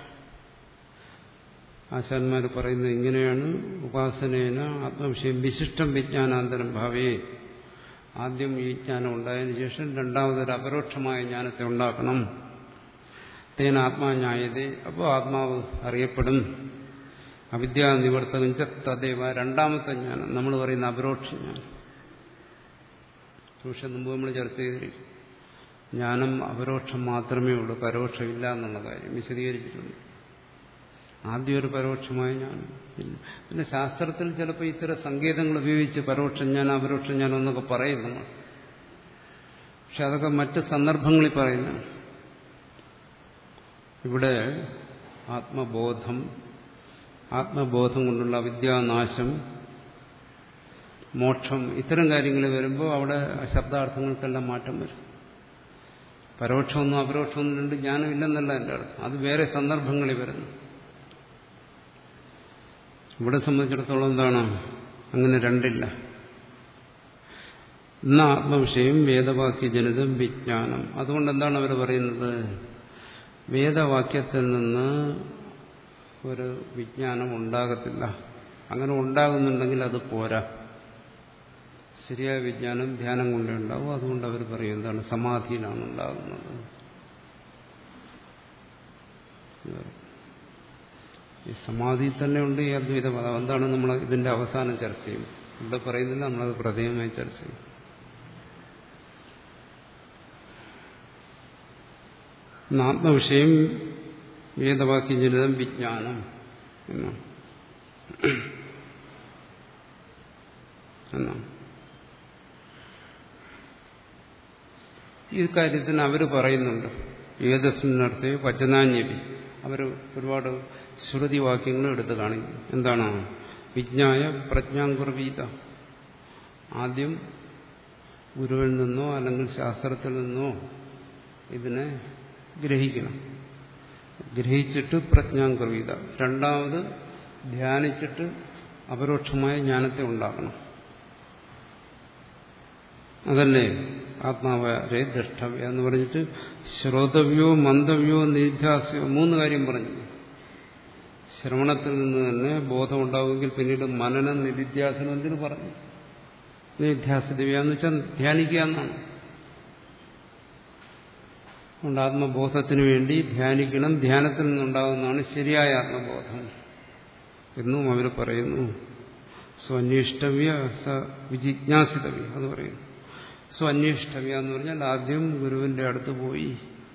ആശാന്മാർ പറയുന്നത് ഇങ്ങനെയാണ്. ഉപാസനേന ആത്മവിഷയം വിശിഷ്ടം വിജ്ഞാനാന്തരം ഭാവേ. ആദ്യം ഈ ജ്ഞാനം ഉണ്ടായതിനു ശേഷം രണ്ടാമതൊരു അപരോക്ഷമായ ജ്ഞാനത്തെ ഉണ്ടാക്കണം. തേന ആത്മാജ്ഞായതേ, അപ്പോൾ ആത്മാവ് അറിയപ്പെടും. അവിദ്യാ നിവർത്തകം ച തദേവ, രണ്ടാമത്തെ ജ്ഞാനം നമ്മൾ പറയുന്ന അപരോക്ഷ ജ്ഞാനം. പക്ഷെ മുമ്പ് നമ്മൾ ചർച്ച ചെയ്തിരിക്കും, ജ്ഞാനം അപരോക്ഷം മാത്രമേ ഉള്ളൂ, പരോക്ഷമില്ല എന്നുള്ള കാര്യം വിശദീകരിച്ചിട്ടുണ്ട്. ആദ്യം ഒരു പരോക്ഷമായ ജ്ഞാനം. പിന്നെ ശാസ്ത്രത്തിൽ ചിലപ്പോൾ ഇത്തരം സങ്കേതങ്ങൾ ഉപയോഗിച്ച് പരോക്ഷം ജ്ഞാനം അപരോക്ഷം ജ്ഞാനം എന്നൊക്കെ പറയുന്നു. പക്ഷെ അതൊക്കെ മറ്റ് സന്ദർഭങ്ങളിൽ പറയുന്നു. ഇവിടെ ആത്മബോധം, ആത്മബോധം കൊണ്ടുള്ള അവിദ്യാനാശം, മോക്ഷം, ഇത്തരം കാര്യങ്ങൾ വരുമ്പോൾ അവിടെ ശബ്ദാർത്ഥങ്ങൾക്കെല്ലാം മാറ്റം വരും. പരോക്ഷമൊന്നും അപരോക്ഷമൊന്നും രണ്ട് ജ്ഞാനം ഇല്ലെന്നല്ല എൻ്റെ അർത്ഥം. അത് വേറെ സന്ദർഭങ്ങളിൽ വരുന്നു. ഇവിടെ സംബന്ധിച്ചിടത്തോളം എന്താണ്? അങ്ങനെ രണ്ടില്ല. ഇന്ന ആത്മവിഷയം വേദവാക്യജനിതം വിജ്ഞാനം. അതുകൊണ്ട് എന്താണ് അവർ പറയുന്നത്? വേദവാക്യത്തിൽ നിന്ന് ഒരു വിജ്ഞാനം ഉണ്ടാകത്തില്ല. അങ്ങനെ ഉണ്ടാകുന്നുണ്ടെങ്കിൽ അത് പോരാ. ശരിയായ വിജ്ഞാനം ധ്യാനം കൊണ്ടേ ഉണ്ടാവും. അതുകൊണ്ട് അവർ പറയും എന്താണ്? സമാധിയിലാണ് ഉണ്ടാകുന്നത്. ഈ സമാധിയിൽ തന്നെ ഉണ്ട് ഈ അദ്വൈതവാദം. എന്താണ് നമ്മൾ ഇതിന്റെ അവസാനം ചർച്ച ചെയ്യും. ഇവിടെ പറയുന്നില്ല, നമ്മളത് പ്രത്യേകമായി ചർച്ച ചെയ്യും. ആത്മവിഷയം വേദവാക്യജനിതം വിജ്ഞാനം എന്നാണ് എന്നാണ് ഈ കാര്യത്തിന് അവർ പറയുന്നുണ്ട്. ഏതസ്മിന്നർത്ഥേ വചനാന്യപി, അവർ ഒരുപാട് ശ്രുതിവാക്യങ്ങൾ എടുത്ത് കാണിക്കും. എന്താണ്? വിജ്ഞായ പ്രജ്ഞാംകുർവീത, ആദ്യം ഗുരുവിൽ നിന്നോ അല്ലെങ്കിൽ ശാസ്ത്രത്തിൽ നിന്നോ ഇതിനെ ഗ്രഹിക്കണം. ഗ്രഹിച്ചിട്ട് പ്രജ്ഞാംകുർവീത, രണ്ടാമത് ധ്യാനിച്ചിട്ട് അപരോക്ഷമായ ജ്ഞാനത്തെ ഉണ്ടാക്കണം. അതല്ലേ ആത്മാവരെ ദ്രഷ്ടവ്യ എന്ന് പറഞ്ഞിട്ട് ശ്രോതവ്യോ മന്ദവ്യോ നിധ്യാസ്യോ മൂന്ന് കാര്യം പറഞ്ഞു. ശ്രവണത്തിൽ നിന്ന് തന്നെ ബോധം ഉണ്ടാവുമെങ്കിൽ പിന്നീട് മനനം നിധ്യാസനം എന്തിനു പറഞ്ഞു? നിധ്യാസദിവ്യ എന്ന് വെച്ചാൽ ധ്യാനിക്കുക എന്നാണ്. അതുകൊണ്ട് ആത്മബോധത്തിന് വേണ്ടി ധ്യാനിക്കണം. ധ്യാനത്തിൽ നിന്നുണ്ടാകുന്നതാണ് ശരിയായ ആത്മബോധം എന്നും അവർ പറയുന്നു. സ്വന്വേഷ്ടവ്യ സ വിജിജ്ഞാസിതവ്യ അത് പറയുന്നു. സ്വന്വേഷ്ടവ്യ എന്ന് പറഞ്ഞാൽ ആദ്യം ഗുരുവിന്റെ അടുത്ത് പോയി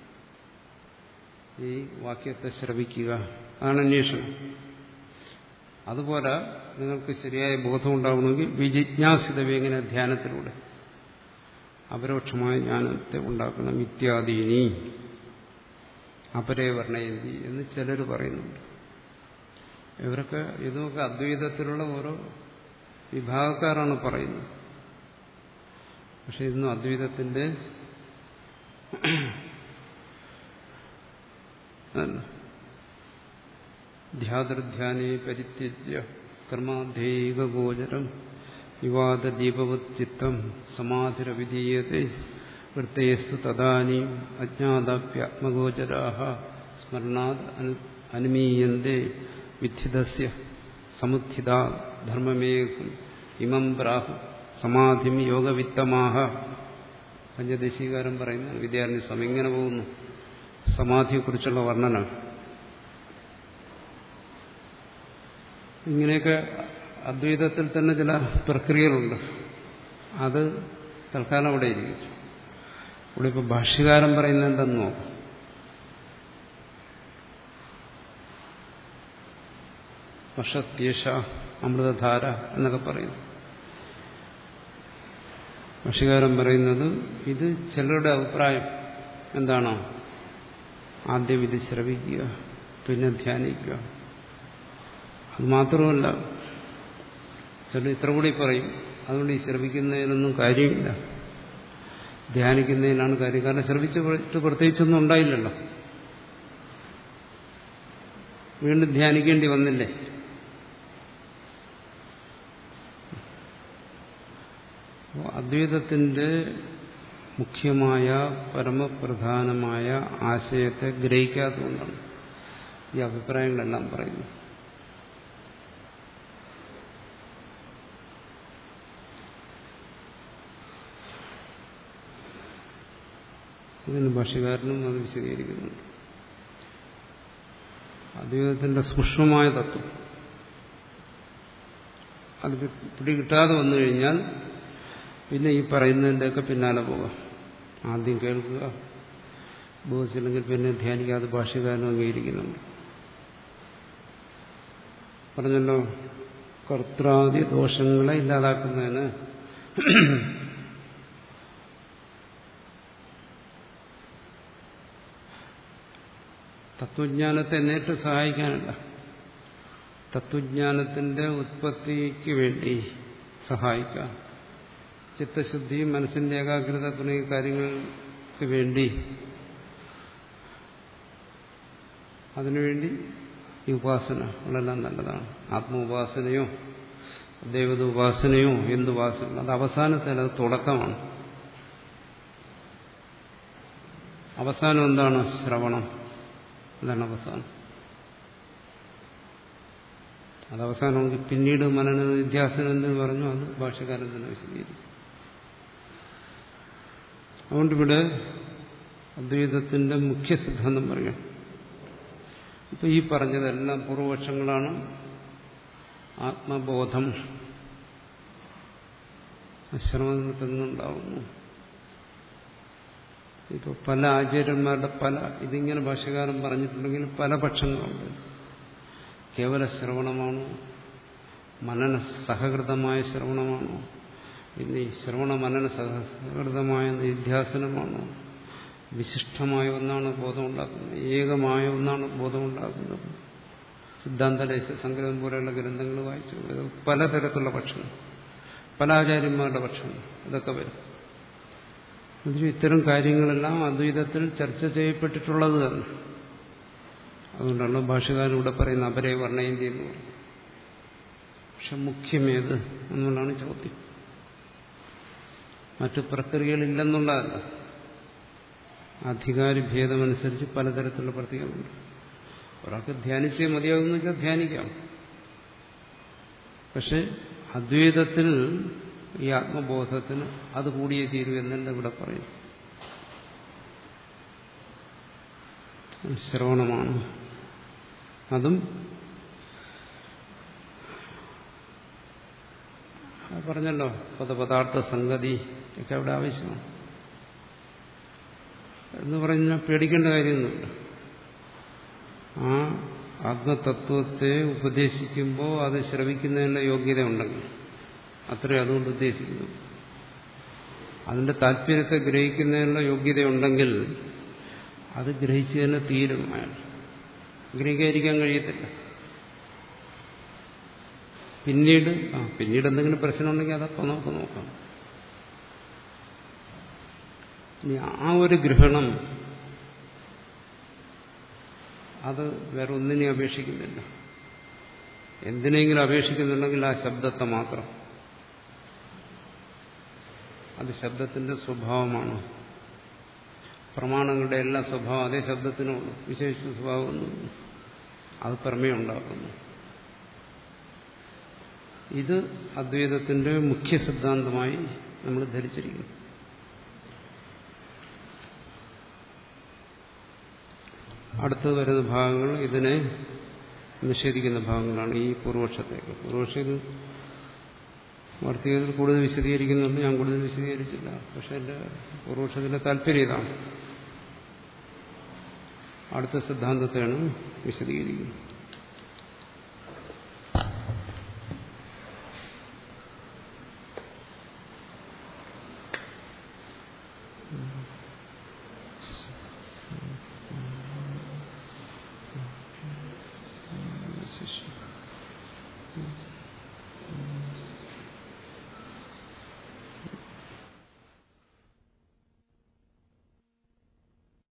ഈ വാക്യത്തെ ശ്രവിക്കുക, അതാണ് അന്വേഷണം. അതുപോലെ നിങ്ങൾക്ക് ശരിയായ ബോധം ഉണ്ടാവണമെങ്കിൽ വിജിജ്ഞാസിതവ്യ എങ്ങനെ ധ്യാനത്തിലൂടെ അപരോക്ഷമായ ജ്ഞാനത്തെ ഉണ്ടാക്കണം. ഇത്യാദീനി അപരേ വർണ്ണയന്തി എന്ന് ചിലർ പറയുന്നുണ്ട്. ഇവരൊക്കെ ഇതൊക്കെ അദ്വൈതത്തിലുള്ള ഓരോ വിഭാഗക്കാരാണ് പറയുന്നത്. പക്ഷെ ഇതൊന്നും അദ്വൈതത്തിന്റെ ധ്യാതൃധ്യാനേ പരിത്യജ്യ കർമാധേയഗോചരം വിവാദദീപവത് ചിത്തം സമാധിരവിധീയത്തെ വൃത്തേസ്തു തദാനീം അജ്ഞാതാപ്യാത്മഗോചരാഃ സ്മരണാത് അനുമീയന്തെ വിദ്ധിതസ്യ സമുത്ഥിതാ ധർമ്മമേകം ഇമം പ്രാഹു സമാധിം യോഗവിത്തമാഹ. പഞ്ചദശീകാരം പറയുന്ന വിദ്യാർത്ഥി സ്വാമി ഇങ്ങനെ പോകുന്നു. സമാധിയെക്കുറിച്ചുള്ള വർണ്ണന ഇങ്ങനെയൊക്കെ അദ്വൈതത്തിൽ തന്നെ ചില പ്രക്രിയകളുണ്ട്. അത് തൽക്കാലം അവിടെ ഇരിക്കും. ഇവിടെ ഇപ്പോൾ ഭാഷ്യകാരൻ പറയുന്നത് എന്തെന്ന് നോക്കാം. വർഷത്യേഷ അമൃതധാര എന്നൊക്കെ പറയുന്നു. ഭാഷ്യകാരൻ പറയുന്നത് ഇത് ചിലരുടെ അഭിപ്രായം എന്താണോ, ആദ്യം ഇത് ശ്രവിക്കുക, പിന്നെ ധ്യാനിക്കുക. അത് മാത്രമല്ല, ചില ഇത്ര കൂടി പറയും. അതുകൊണ്ട് ഈ ശ്രവിക്കുന്നതിനൊന്നും കാര്യമില്ല, ധ്യാനിക്കുന്നതിനാണ് കാര്യം. കാരണം ശ്രവിച്ചിട്ട് പ്രത്യേകിച്ചൊന്നും ഉണ്ടായില്ലല്ലോ, വീണ്ടും ധ്യാനിക്കേണ്ടി വന്നില്ലേ. അദ്വൈതത്തിന്റെ മുഖ്യമായ പരമപ്രധാനമായ ആശയത്തെ ഗ്രഹിക്കാത്തതുകൊണ്ടാണ് ഈ അഭിപ്രായങ്ങളെല്ലാം പറയുന്നത്. ഇതിന് ഭാഷ്യകാരനും അത് വിശദീകരിക്കുന്നുണ്ട്. അദ്വൈതത്തിന്റെ സൂക്ഷ്മമായ തത്വം അത് പിടികിട്ടാതെ വന്നു കഴിഞ്ഞാൽ പിന്നെ ഈ പറയുന്നതിൻ്റെയൊക്കെ പിന്നാലെ പോകാം. ആദ്യം കേൾക്കുക, ബോധിച്ചില്ലെങ്കിൽ പിന്നെ ധ്യാനിക്കാതെ ഭാഷ്യകാരനും അംഗീകരിക്കുന്നുണ്ട്. പറഞ്ഞല്ലോ, കർത്താദി ദോഷങ്ങളെ ഇല്ലാതാക്കുന്നതിന് തത്വജ്ഞാനത്തെ നേരിട്ട് സഹായിക്കാനല്ല, തത്വജ്ഞാനത്തിന്റെ ഉത്പത്തിക്ക് വേണ്ടി സഹായിക്കാം. ചിത്തശുദ്ധി, മനസ്സിന്റെ ഏകാഗ്രത തുടങ്ങിയ കാര്യങ്ങൾക്ക് വേണ്ടി, അതിനുവേണ്ടി ഈ ഉപാസന വളരെ നല്ലതാണ്. ആത്മോപാസനയോ ദൈവത ഉപാസനയോ എന്തുപാസന, അത് അവസാനത്തിൽ അത് തുടക്കമാണ്. അവസാനം എന്താണ്? ശ്രവണം. അതാണ് അവസാനം. അത് അവസാനമെങ്കിൽ പിന്നീട് മനന നിധ്യാസനം എന്ന് പറഞ്ഞു, അത് ഭാഷ്യകാരൻ തന്നെ വിശദീകരിക്കും. അതുകൊണ്ടിവിടെ അദ്വൈതത്തിന്റെ മുഖ്യ സിദ്ധാന്തം പറയാം. ഇപ്പൊ ഈ പറഞ്ഞതെല്ലാം പൂർവപക്ഷങ്ങളാണ്. ആത്മബോധം ശ്രവണത്തിൽ നിന്നുണ്ടാകുന്നു. ഇപ്പോൾ പല ആചാര്യന്മാരുടെ പല ഇതിങ്ങനെ ഭാഷ്യകാരൻ പറഞ്ഞിട്ടുണ്ടെങ്കിൽ പല പക്ഷങ്ങളുണ്ട്. കേവല ശ്രവണമാണോ, മനന സഹകൃതമായ ശ്രവണമാണോ, ഇനി ശ്രവണ മനന സഹകൃതമായ നിധ്യാസനമാണോ, വിശിഷ്ടമായ ഒന്നാണ് ബോധം ഉണ്ടാക്കുന്നത്, ഏകമായ ഒന്നാണ് ബോധം ഉണ്ടാക്കുന്നത്. സിദ്ധാന്തലേശ സംഗ്രഹം പോലെയുള്ള ഗ്രന്ഥങ്ങൾ വായിച്ചു പലതരത്തിലുള്ള പക്ഷങ്ങൾ, പല ആചാര്യന്മാരുടെ പക്ഷങ്ങൾ ഇതൊക്കെ വരും. അതിൽ ഇത്തരം കാര്യങ്ങളെല്ലാം അദ്വൈതത്തിൽ ചർച്ച ചെയ്യപ്പെട്ടിട്ടുള്ളത് തന്നെ. അതുകൊണ്ടാണ് ഭാഷ്യകാരൻ ഇവിടെ പറയുന്ന അപരേ വർണ്ണയന്തി എന്ന് പറയും. പക്ഷെ മുഖ്യമേത് എന്നുള്ളതാണ് ചോദ്യം. മറ്റു പ്രക്രിയകളില്ലെന്നുള്ളതല്ല. അധികാരി ഭേദമനുസരിച്ച് പലതരത്തിലുള്ള പ്രക്രിയകളുണ്ട്. ഒരാൾക്ക് ധ്യാനിച്ചേ മതിയാകുമെന്ന് വെച്ചാൽ ധ്യാനിക്കാം. പക്ഷെ അദ്വൈതത്തിൽ ഈ ആത്മബോധത്തിന് അത് കൂടിയേ തീരൂ എന്നല്ല ഇവിടെ പറയുന്നു. ശ്രവണമാണ്. അതും പറഞ്ഞല്ലോ പദപദാർത്ഥ സംഗതി ഒക്കെ അവിടെ ആവശ്യമാണ് എന്ന് പറഞ്ഞാൽ പേടിക്കേണ്ട കാര്യമൊന്നുമില്ല. ആ ആത്മതത്വത്തെ ഉപദേശിക്കുമ്പോൾ അത് ശ്രവിക്കുന്നതിനുള്ള യോഗ്യത ഉണ്ടെങ്കിൽ അത്രയും അതുകൊണ്ട് ഉദ്ദേശിക്കുന്നു. അതിന്റെ താല്പര്യത്തെ ഗ്രഹിക്കുന്നതിനുള്ള യോഗ്യത ഉണ്ടെങ്കിൽ അത് ഗ്രഹിച്ചു തന്നെ തീരും. അയാൾ ഗ്രഹിക്കാതിരിക്കാൻ കഴിയത്തില്ല. പിന്നീട് ആ പിന്നീട് എന്തെങ്കിലും പ്രശ്നമുണ്ടെങ്കിൽ അതപ്പോൾ നമുക്ക് നോക്കാം. ഇനി ആ ഒരു ഗ്രഹണം അത് വേറെ ഒന്നിനെയും അപേക്ഷിക്കുന്നില്ല. എന്തിനെങ്കിലും അപേക്ഷിക്കുന്നുണ്ടെങ്കിൽ ആ ശബ്ദത്തെ മാത്രം. അത് ശബ്ദത്തിന്റെ സ്വഭാവമാണ്. പ്രമാണങ്ങളുടെ എല്ലാ സ്വഭാവം അതേ ശബ്ദത്തിനുള്ളൂ. വിശേഷിച്ച സ്വഭാവമൊന്നും അത് പ്രമേയം ഉണ്ടാക്കുന്നു. ഇത് അദ്വൈതത്തിന്റെ മുഖ്യ സിദ്ധാന്തമായി നമ്മൾ ധരിച്ചിരിക്കുന്നു. അടുത്ത് വരുന്ന ഭാഗങ്ങൾ ഇതിനെ നിഷേധിക്കുന്ന ഭാഗങ്ങളാണ്. ഈ പൂർവപക്ഷത്തേക്ക് പൂർവപക്ഷത്തിൽ വാർത്തകത്തിൽ കൂടുതൽ വിശദീകരിക്കുന്നുണ്ട്. ഞാൻ കൂടുതൽ വിശദീകരിച്ചില്ല. പക്ഷെ എൻ്റെ പൂർവപക്ഷത്തിന്റെ താല്പര്യം ഇതാണ്. അടുത്ത സിദ്ധാന്തത്തെയാണ് വിശദീകരിക്കുന്നത്.